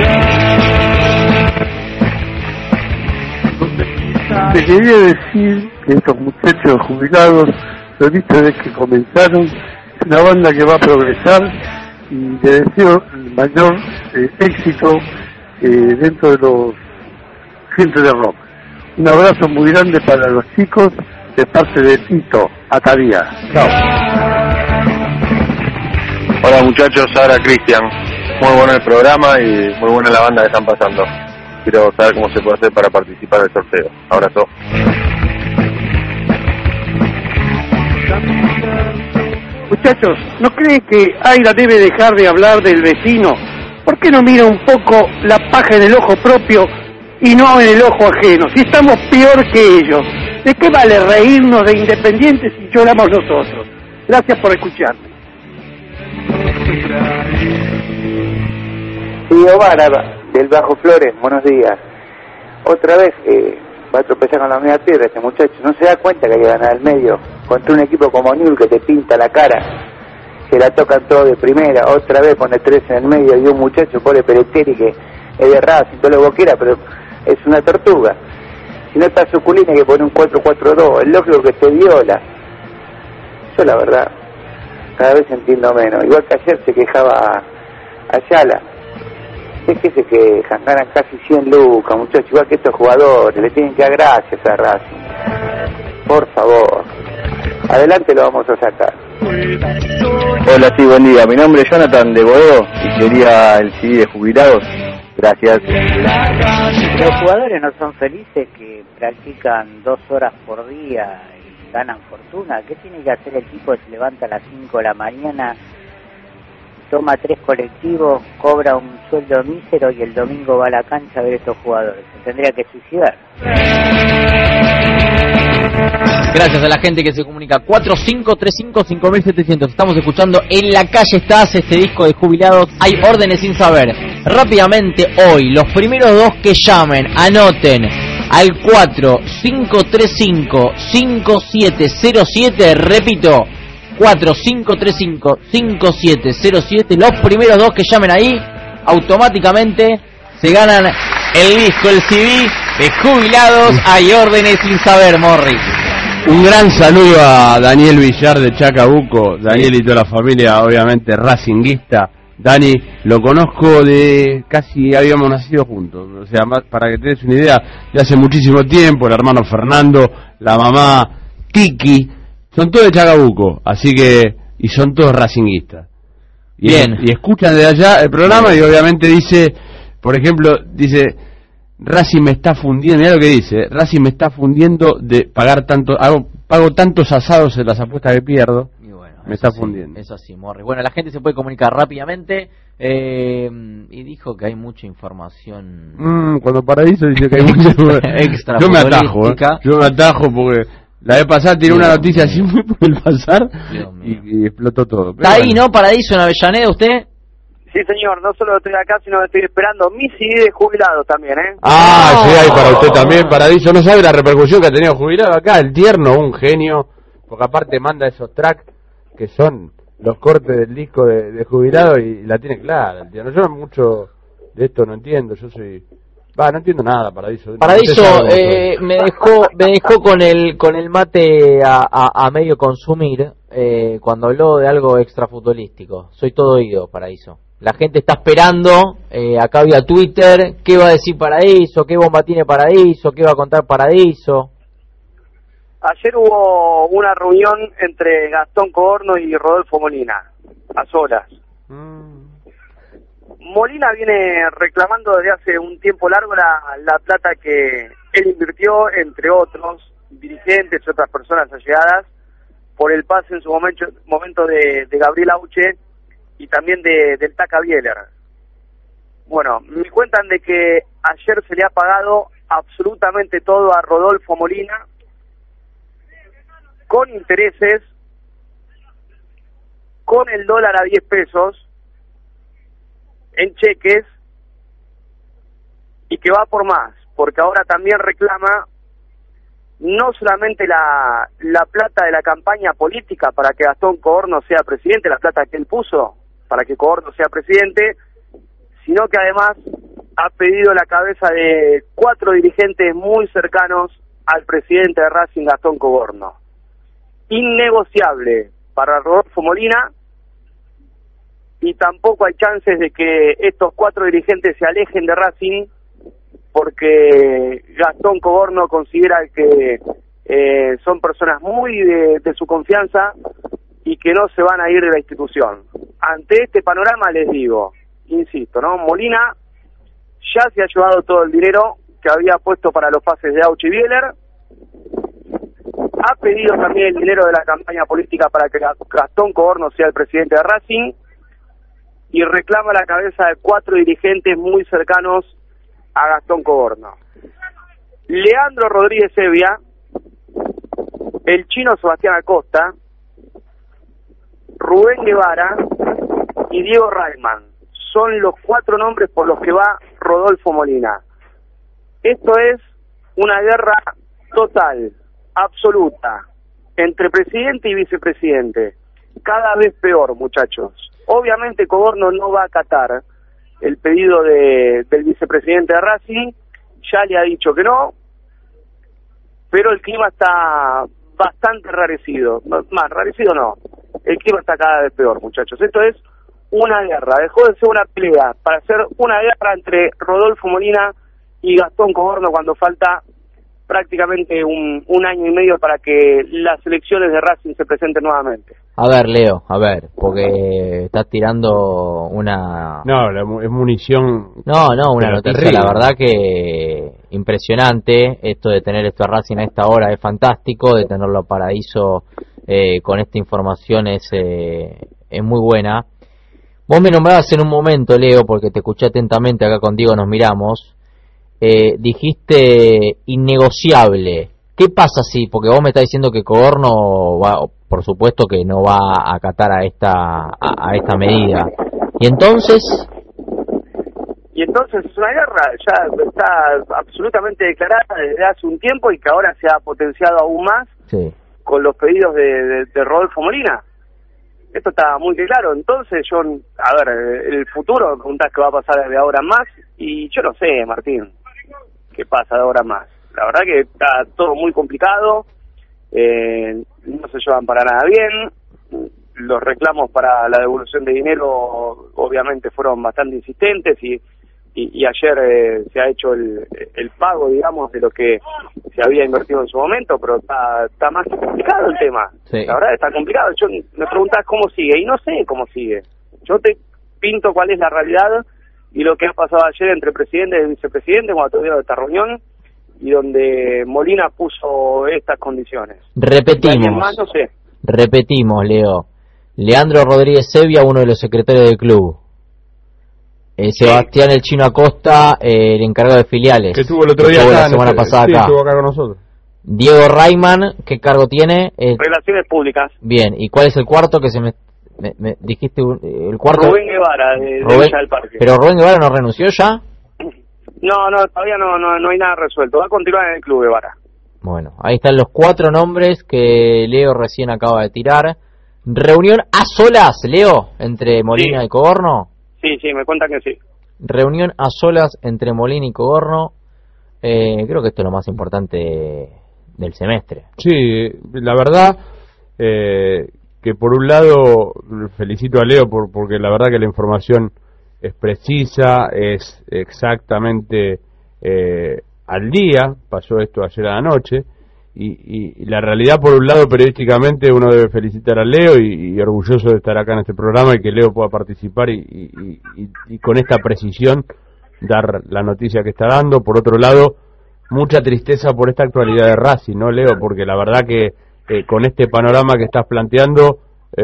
Te quería decir que estos muchachos jubilados, lo dicho desde que comenzaron, es una banda que va a progresar y le deseo el mayor éxito dentro de los gente de rock. Un abrazo muy grande para los chicos de parte de Tito Ataría. Chao. Hola muchachos, ahora Cristian. Muy bueno el programa y muy buena la banda que están pasando. Quiero saber cómo se puede hacer para participar del sorteo. Abrazo. Muchachos, ¿no creen que Aira debe dejar de hablar del vecino? ¿Por qué no mira un poco la paja en el ojo propio y no en el ojo ajeno? Si estamos peor que ellos, ¿de qué vale reírnos de Independiente si lloramos nosotros? Gracias por escucharme. Sí, Omar, del Bajo Flores, buenos días. Otra vez va a tropezar con la media piedra este muchacho. No se da cuenta que hay que ganar al medio contra un equipo como Newell's que te pinta la cara, que la tocan todo de primera. Otra vez pone 3 en el medio y un muchacho, pobre Peretteri, que es de Racing, todo lo que quiera, pero es una tortuga. Si no está Suculini, hay que poner un 4-4-2. Es lógico que te viola. Yo la verdad cada vez entiendo menos. Igual que ayer se quejaba Ayala. Es que se quejan, ganan casi 100 lucas, muchachos, igual que estos jugadores, le tienen que dar gracias a Racing. Por favor, adelante lo vamos a sacar. Hola, sí, buen día. Mi nombre es Jonathan de Boedo y quería el CD de jubilados. Gracias. Los jugadores no son felices que practican 2 horas por día y ganan fortuna. ¿Qué tiene que hacer el tipo que se levanta a las 5 de la mañana? Toma 3 colectivos, cobra un sueldo mísero y el domingo va a la cancha a ver a estos jugadores? Se tendría que suicidar. Gracias a la gente que se comunica. 4535-5700. Estamos escuchando En la calle estás, este disco de jubilados. Hay órdenes sin saber. Rápidamente hoy, los primeros 2 que llamen, anoten al 4535-5707. Repito, 4535-5707. Los primeros 2 que llamen ahí automáticamente se ganan el disco, el CD de jubilados. Hay órdenes sin saber, Morris. Un gran saludo a Daniel Villar de Chacabuco. Daniel y toda la familia, obviamente racinguista, Dani, lo conozco de casi habíamos nacido juntos, o sea, para que te des una idea, de hace muchísimo tiempo, el hermano Fernando, la mamá Tiki, son todos de Chacabuco, así que, y son todos racinguistas. Bien. Y escuchan de allá el programa y obviamente dice, por ejemplo, dice, Racing me está fundiendo, mirá lo que dice, Racing me está fundiendo de pagar tanto, pago tantos asados en las apuestas que pierdo. Me está fundiendo. Eso sí, Morris. Bueno, la gente se puede comunicar rápidamente y dijo que hay mucha información. Cuando Paradiso dice que hay mucha extra. Yo me atajo porque la vez pasada tiré una noticia así muy por el pasar y explotó todo. Pero ¿está ahí, no? Paradiso en Avellaneda, ¿usted? Sí, señor, no solo estoy acá, sino que estoy esperando mi CD de jubilado también, ¿eh? Ah, sí, hay para usted también, Paradiso. No sabe la repercusión que ha tenido jubilado acá. El Tierno, un genio, porque aparte manda esos tracks que son los cortes del disco de jubilado y la tiene clara, entiendo. Yo mucho de esto no entiendo, no entiendo nada, Paradiso. Me dejó con el mate a medio consumir cuando habló de algo extrafutbolístico. Soy todo oído, Paradiso. La gente está esperando, acá vía Twitter, qué va a decir Paradiso, qué bomba tiene Paradiso, qué va a contar Paradiso. Ayer hubo una reunión entre Gastón Coborno y Rodolfo Molina, a solas. Molina viene reclamando desde hace un tiempo largo la plata que él invirtió, entre otros dirigentes y otras personas allegadas, por el pase en su momento de Gabriel Auche y también del Taca Bieler. Bueno, me cuentan de que ayer se le ha pagado absolutamente todo a Rodolfo Molina, con intereses, con el dólar a 10 pesos, en cheques, y que va por más, porque ahora también reclama no solamente la plata de la campaña política para que Gastón Coborno sea presidente, la plata que él puso para que Coborno sea presidente, sino que además ha pedido la cabeza de 4 dirigentes muy cercanos al presidente de Racing, Gastón Coborno. Innegociable para Rodolfo Molina, y tampoco hay chances de que estos 4 dirigentes se alejen de Racing, porque Gastón Coborno considera que son personas muy de su confianza y que no se van a ir de la institución. Ante este panorama les digo, insisto, ¿no? Molina ya se ha llevado todo el dinero que había puesto para los pases de Auche y Bieler, ha pedido también el dinero de la campaña política para que Gastón Coborno sea el presidente de Racing, y reclama la cabeza de 4 dirigentes muy cercanos a Gastón Coborno: Leandro Rodríguez Evia, el chino Sebastián Acosta, Rubén Guevara y Diego Rayman. Son los 4 nombres por los que va Rodolfo Molina. Esto es una guerra total, absoluta, entre presidente y vicepresidente. Cada vez peor, muchachos. Obviamente Coborno no va a acatar el pedido del vicepresidente de Racing, ya le ha dicho que no, pero el clima está bastante rarecido. Más, rarecido no, el clima está cada vez peor, muchachos. Esto es una guerra, dejó de ser una pelea para ser una guerra entre Rodolfo Molina y Gastón Coborno, cuando falta prácticamente un año y medio para que las elecciones de Racing se presenten nuevamente. A ver, Leo, porque estás tirando una... No, es munición... No, una noticia, terrible. La verdad que impresionante. Esto de tener esto a Racing a esta hora es fantástico, de tenerlo a Paradiso con esta información es muy buena. Vos me nombrabas en un momento, Leo, porque te escuché atentamente, acá contigo nos miramos, dijiste innegociable. ¿Qué pasa si, porque vos me estás diciendo que Coborno va, por supuesto que no va a acatar a esta medida, y entonces es una guerra, ya está absolutamente declarada desde hace un tiempo y que ahora se ha potenciado aún más con los pedidos de Rodolfo Molina. Esto está muy claro. Entonces yo, el futuro, preguntás qué va a pasar desde ahora en más, y yo no sé, Martín, qué pasa de ahora en más. La verdad que está todo muy complicado, no se llevan para nada bien, los reclamos para la devolución de dinero obviamente fueron bastante insistentes y ayer se ha hecho el pago, digamos, de lo que se había invertido en su momento, pero está más complicado el tema. Sí. La verdad está complicado. Yo me preguntás cómo sigue y no sé cómo sigue. Yo te pinto cuál es la realidad y lo que ha pasado ayer entre presidente y vicepresidente cuando tuvieron esta reunión y donde Molina puso estas condiciones. Repetimos, Más, no sé. Leo. Leandro Rodríguez Sevilla, uno de los secretarios del club. Sebastián el Chino Acosta, el encargado de filiales. Que estuvo el otro día acá, la semana pasada acá. Estuvo acá con nosotros. Diego Rayman, ¿qué cargo tiene? Relaciones públicas. Bien, ¿y cuál es el cuarto que se me dijiste? El cuarto. Rubén Guevara, de Villa del Parque. ¿Pero Rubén Guevara no renunció ya? No, todavía no hay nada resuelto. Va a continuar en el club Guevara. Bueno, ahí están los 4 nombres que Leo recién acaba de tirar. ¿Reunión a solas, Leo, entre Molina y Coborno? Sí, me cuentan que sí. Reunión a solas entre Molina y Coborno. Creo que esto es lo más importante del semestre. Sí, la verdad que por un lado felicito a Leo porque la verdad que la información es precisa, es exactamente al día, pasó esto ayer a la noche, y la realidad, por un lado, periodísticamente uno debe felicitar a Leo y orgulloso de estar acá en este programa y que Leo pueda participar y con esta precisión dar la noticia que está dando. Por otro lado, mucha tristeza por esta actualidad de Racing, ¿no, Leo? Porque la verdad que con este panorama que estás planteando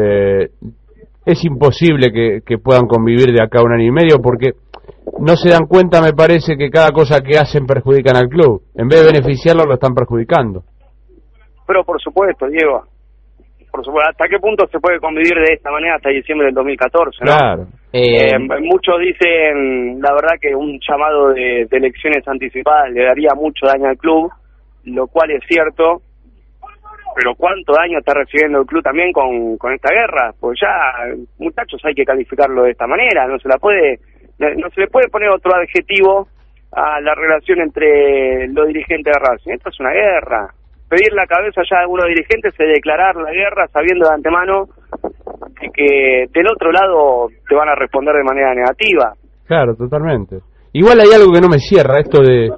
es imposible que puedan convivir de acá a 1 año y medio, porque no se dan cuenta, me parece, que cada cosa que hacen perjudican al club. En vez de beneficiarlo, lo están perjudicando. Pero por supuesto, Diego. Por supuesto, ¿hasta qué punto se puede convivir de esta manera hasta diciembre del 2014? ¿no? Claro. Muchos dicen, la verdad, que un llamado de elecciones anticipadas le daría mucho daño al club, lo cual es cierto. Pero ¿cuánto daño está recibiendo el club también con esta guerra? Pues ya, muchachos, hay que calificarlo de esta manera. No se le puede poner otro adjetivo a la relación entre los dirigentes de Racing. Esto es una guerra. Pedir la cabeza ya de algunos dirigentes es declarar la guerra sabiendo de antemano que del otro lado te van a responder de manera negativa. Claro, totalmente. Igual hay algo que no me cierra, esto de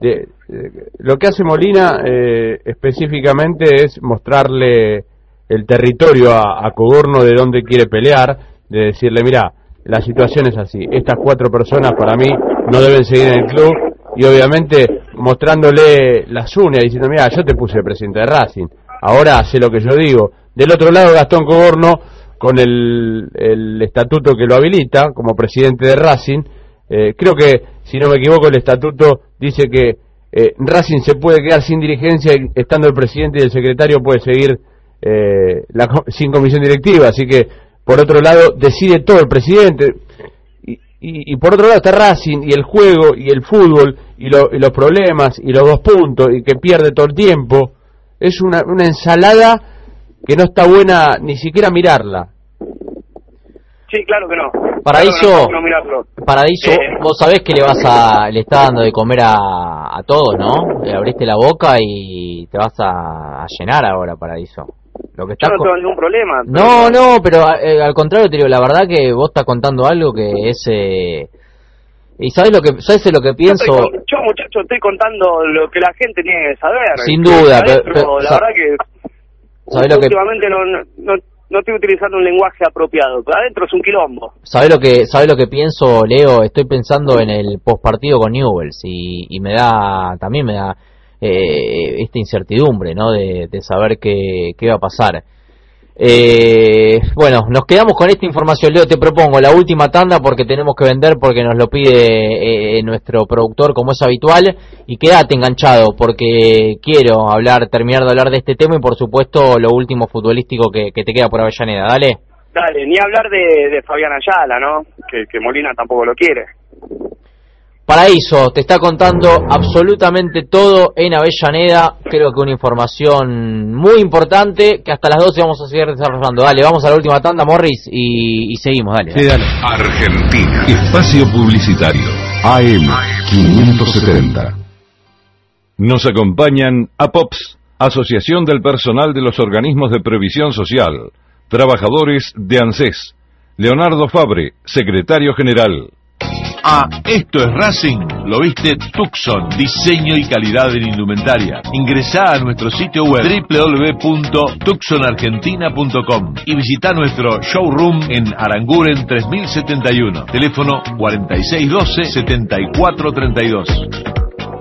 lo que hace Molina específicamente es mostrarle el territorio a Coborno de dónde quiere pelear, de decirle, mira, la situación es así, estas 4 personas para mí no deben seguir en el club, y obviamente mostrándole las uñas, diciendo, mira, yo te puse presidente de Racing, ahora hace lo que yo digo. Del otro lado, Gastón Coborno, con el estatuto que lo habilita como presidente de Racing, creo que, si no me equivoco, el estatuto dice que Racing se puede quedar sin dirigencia y estando el presidente y el secretario puede seguir sin comisión directiva, así que por otro lado decide todo el presidente y por otro lado está Racing y el juego y el fútbol y los problemas y los 2 puntos y que pierde todo el tiempo. Es una ensalada que no está buena ni siquiera mirarla. Sí, claro que no. Paradiso, no mirarlo. Paradiso, vos sabés que le está dando de comer a todos, ¿no? Abriste la boca y te vas a llenar ahora, Paradiso. Lo que yo no tengo ningún problema. No, pero al contrario te digo, la verdad que vos estás contando algo que es... ¿Y sabés lo que pienso? Yo, muchacho, estoy contando lo que la gente tiene que saber. Sin duda, pero la verdad que últimamente no estoy utilizando un lenguaje apropiado. Pero adentro es un quilombo. ¿Sabés lo que pienso, Leo? Estoy pensando en el postpartido con Newell's y me da esta incertidumbre, ¿no? De saber qué va a pasar. Bueno, nos quedamos con esta información, Leo. Te propongo la última tanda porque tenemos que vender, porque nos lo pide nuestro productor como es habitual, y quédate enganchado porque quiero terminar de hablar de este tema y por supuesto lo último futbolístico que te queda por Avellaneda. Dale, ni hablar de Fabián Ayala, ¿no? Que Molina tampoco lo quiere. Paraíso te está contando absolutamente todo en Avellaneda. Creo que una información muy importante que hasta las 12 vamos a seguir desarrollando. Dale, vamos a la última tanda, Morris, y seguimos, dale. Sí, dale. Argentina. Espacio publicitario. AM 570. Nos acompañan APOPS, Asociación del Personal de los Organismos de Previsión Social, Trabajadores de ANSES. Leonardo Fabre, secretario general. Esto es Racing, lo viste Tucson, diseño y calidad en indumentaria. Ingresá a nuestro sitio web www.tucsonargentina.com y visita nuestro showroom en Aranguren 3071, teléfono 4612-7432.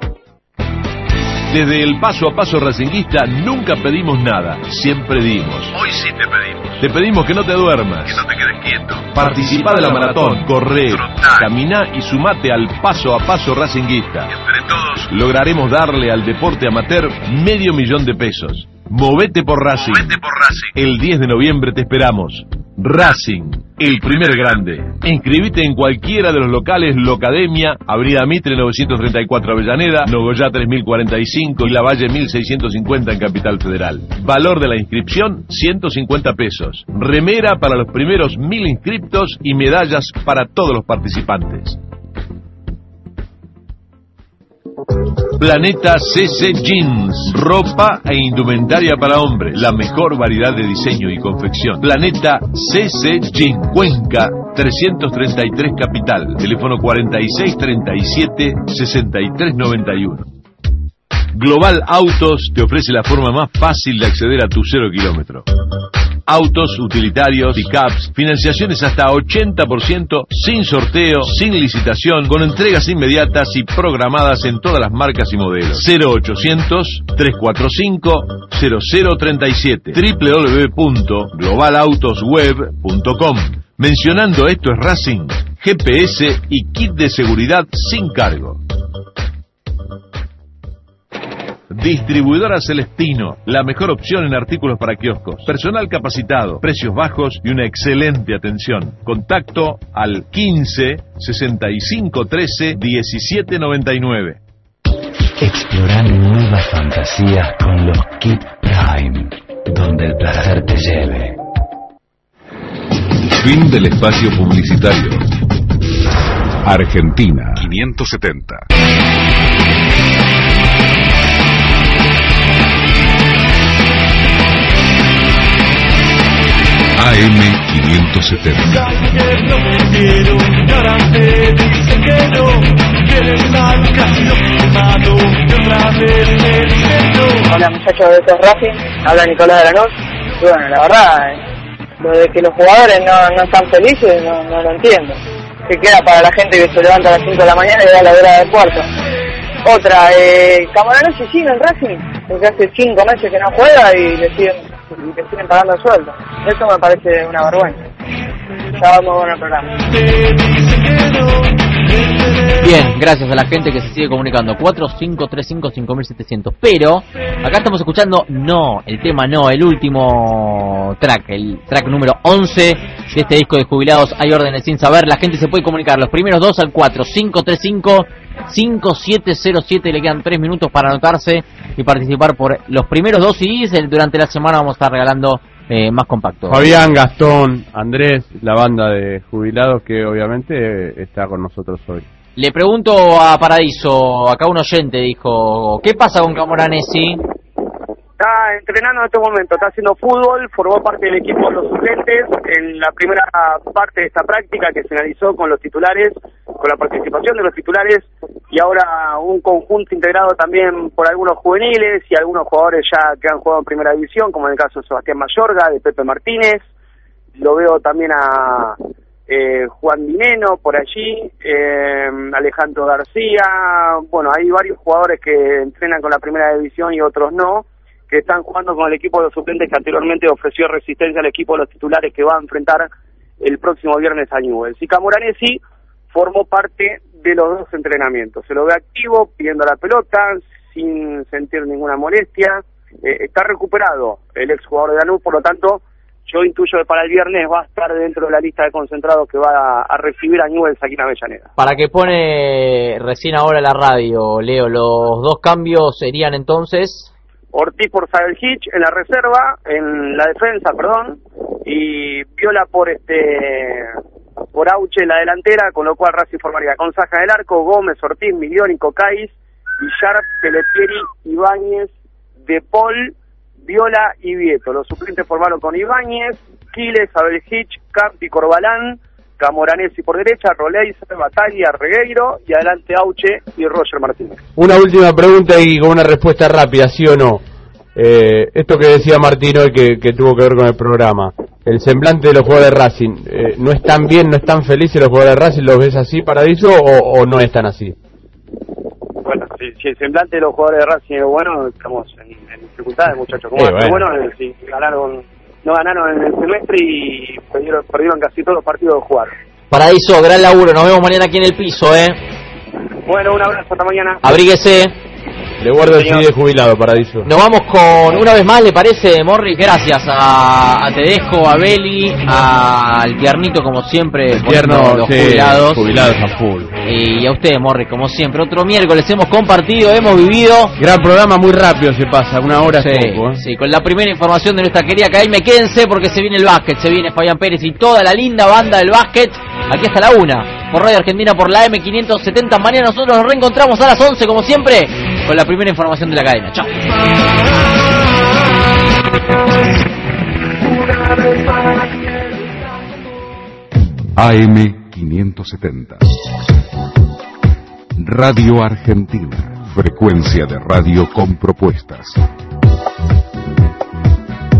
Desde el paso a paso racinguista nunca pedimos nada, siempre dimos. Hoy sí te pedimos. Te pedimos que no te duermas, Que no te quedes quieto. participá de la maratón, corre, caminá y sumate al paso a paso racinguista. Entre todos Lograremos darle al deporte amateur $500,000 de pesos. Movete por Racing. El 10 de noviembre te esperamos. Racing, el primer grande. Inscribite en cualquiera de los locales Locademia, Avenida Mitre 934 Avellaneda, Nogoyá 3045 y Lavalle 1650 en Capital Federal. Valor de la inscripción, 150 pesos. Remera para los primeros 1000 inscriptos y medallas para todos los participantes. Planeta CC Jeans, ropa e indumentaria para hombres, la mejor variedad de diseño y confección. Planeta CC Jeans, Cuenca 333 Capital, teléfono 4637-6391. Global Autos te ofrece la forma más fácil de acceder a tu 0 kilómetro. Autos, utilitarios, pickups, financiaciones hasta 80%, sin sorteo, sin licitación, con entregas inmediatas y programadas en todas las marcas y modelos. 0800-345-0037, www.globalautosweb.com. Mencionando Esto es Racing, GPS y kit de seguridad sin cargo. Distribuidora Celestino, la mejor opción en artículos para kioscos. Personal capacitado, precios bajos y una excelente atención. Contacto al 15 65 13 17 99. Explorar nuevas fantasías con los Kit Prime, donde el placer te lleve. Fin del espacio publicitario. Argentina 570. AM 570. Hola muchachos de Esto es Racing, habla Nicolás de Lanús. Y bueno, la verdad, lo de que los jugadores no están felices, no lo entiendo. Que queda para la gente que se levanta a las 5 de la mañana y da la hora del cuarto. Otra, Camoranesi sigue en Racing, porque hace 5 meses que no juega y le siguen pagando el sueldo. Eso me parece una vergüenza. Ya vamos con el programa. Bien, gracias a la gente que se sigue comunicando. 4535-5700. Pero, acá estamos escuchando el último track, el track número 11 de este disco de Jubilados Hay Órdenes Sin Saber. La gente se puede comunicar los primeros dos al 4535-5707. Le quedan 3 minutos para anotarse y participar por los primeros 2 CDs. Durante la semana vamos a estar regalando más compactos. Fabián, Gastón, Andrés, la banda de jubilados que obviamente está con nosotros hoy. Le pregunto a Paradiso, acá un oyente dijo, ¿qué pasa con Camoranesi? Está entrenando en este momento, está haciendo fútbol, formó parte del equipo de los suplentes en la primera parte de esta práctica que se realizó con los titulares, con la participación de los titulares, y ahora un conjunto integrado también por algunos juveniles y algunos jugadores ya que han jugado en primera división, como en el caso de Sebastián Mayorga, de Pepe Martínez. Lo veo también a Juan Dineno por allí, Alejandro García. Bueno, hay varios jugadores que entrenan con la primera división y otros no, que están jugando con el equipo de los suplentes que anteriormente ofreció resistencia al equipo de los titulares que va a enfrentar el próximo viernes a Newell's. Y Camoranesi formó parte de los 2 entrenamientos. Se lo ve activo, pidiendo la pelota, sin sentir ninguna molestia. Está recuperado el exjugador de Lanús, por lo tanto, yo intuyo que para el viernes va a estar dentro de la lista de concentrados que va a recibir a Newell's aquí en Avellaneda. Para que pone recién ahora la radio, Leo, los 2 cambios serían entonces... Ortiz por Sagelhich en la reserva, en la defensa, y Viola por Auche en la delantera, con lo cual Racing formaría con Saja del arco, Gómez, Ortiz, Miliónico, Caiz, Villar, Pelletieri, Ibáñez, De Paul, Viola y Vieto. Los suplentes formaron con Ibáñez, Giles, Abel Hitch, Campi, Corbalán, Camoranesi por derecha, Roleiser, Bataglia, Regueiro y adelante Auche y Roger Martínez. Una última pregunta y con una respuesta rápida, ¿sí o no? Esto que decía Martín hoy que tuvo que ver con el programa, el semblante de los jugadores de Racing, ¿no están bien, no están felices los jugadores de Racing? ¿Los ves así, Paradiso, o no están así? Bueno, si el semblante de los jugadores de Racing es bueno, estamos en dificultades, muchachos. Como bueno, si no ganaron en el semestre y perdieron casi todos los partidos de jugar. Paradiso, gran laburo, nos vemos mañana aquí en el piso, Bueno, un abrazo, hasta mañana. Abríguese. Le guardo el CD de jubilado, Paradiso. Nos vamos con, una vez más, ¿le parece, Morris? Gracias a Tedesco, a Beli, al Tiernito, como siempre, el tierno, los jubilados. Jubilados a full. Y a usted, Morris, como siempre. Otro miércoles hemos compartido, hemos vivido. Gran programa, muy rápido se pasa, una hora es poco. Sí, con la primera información de nuestra querida academia. Quédense porque se viene el básquet, se viene Fabián Pérez y toda la linda banda del básquet. Aquí hasta la 1, por Radio Argentina, por la M570. Mañana nosotros nos reencontramos a las 11, como siempre, con la primera información de la academia. Chao. AM570 Radio Argentina, frecuencia de radio con propuestas.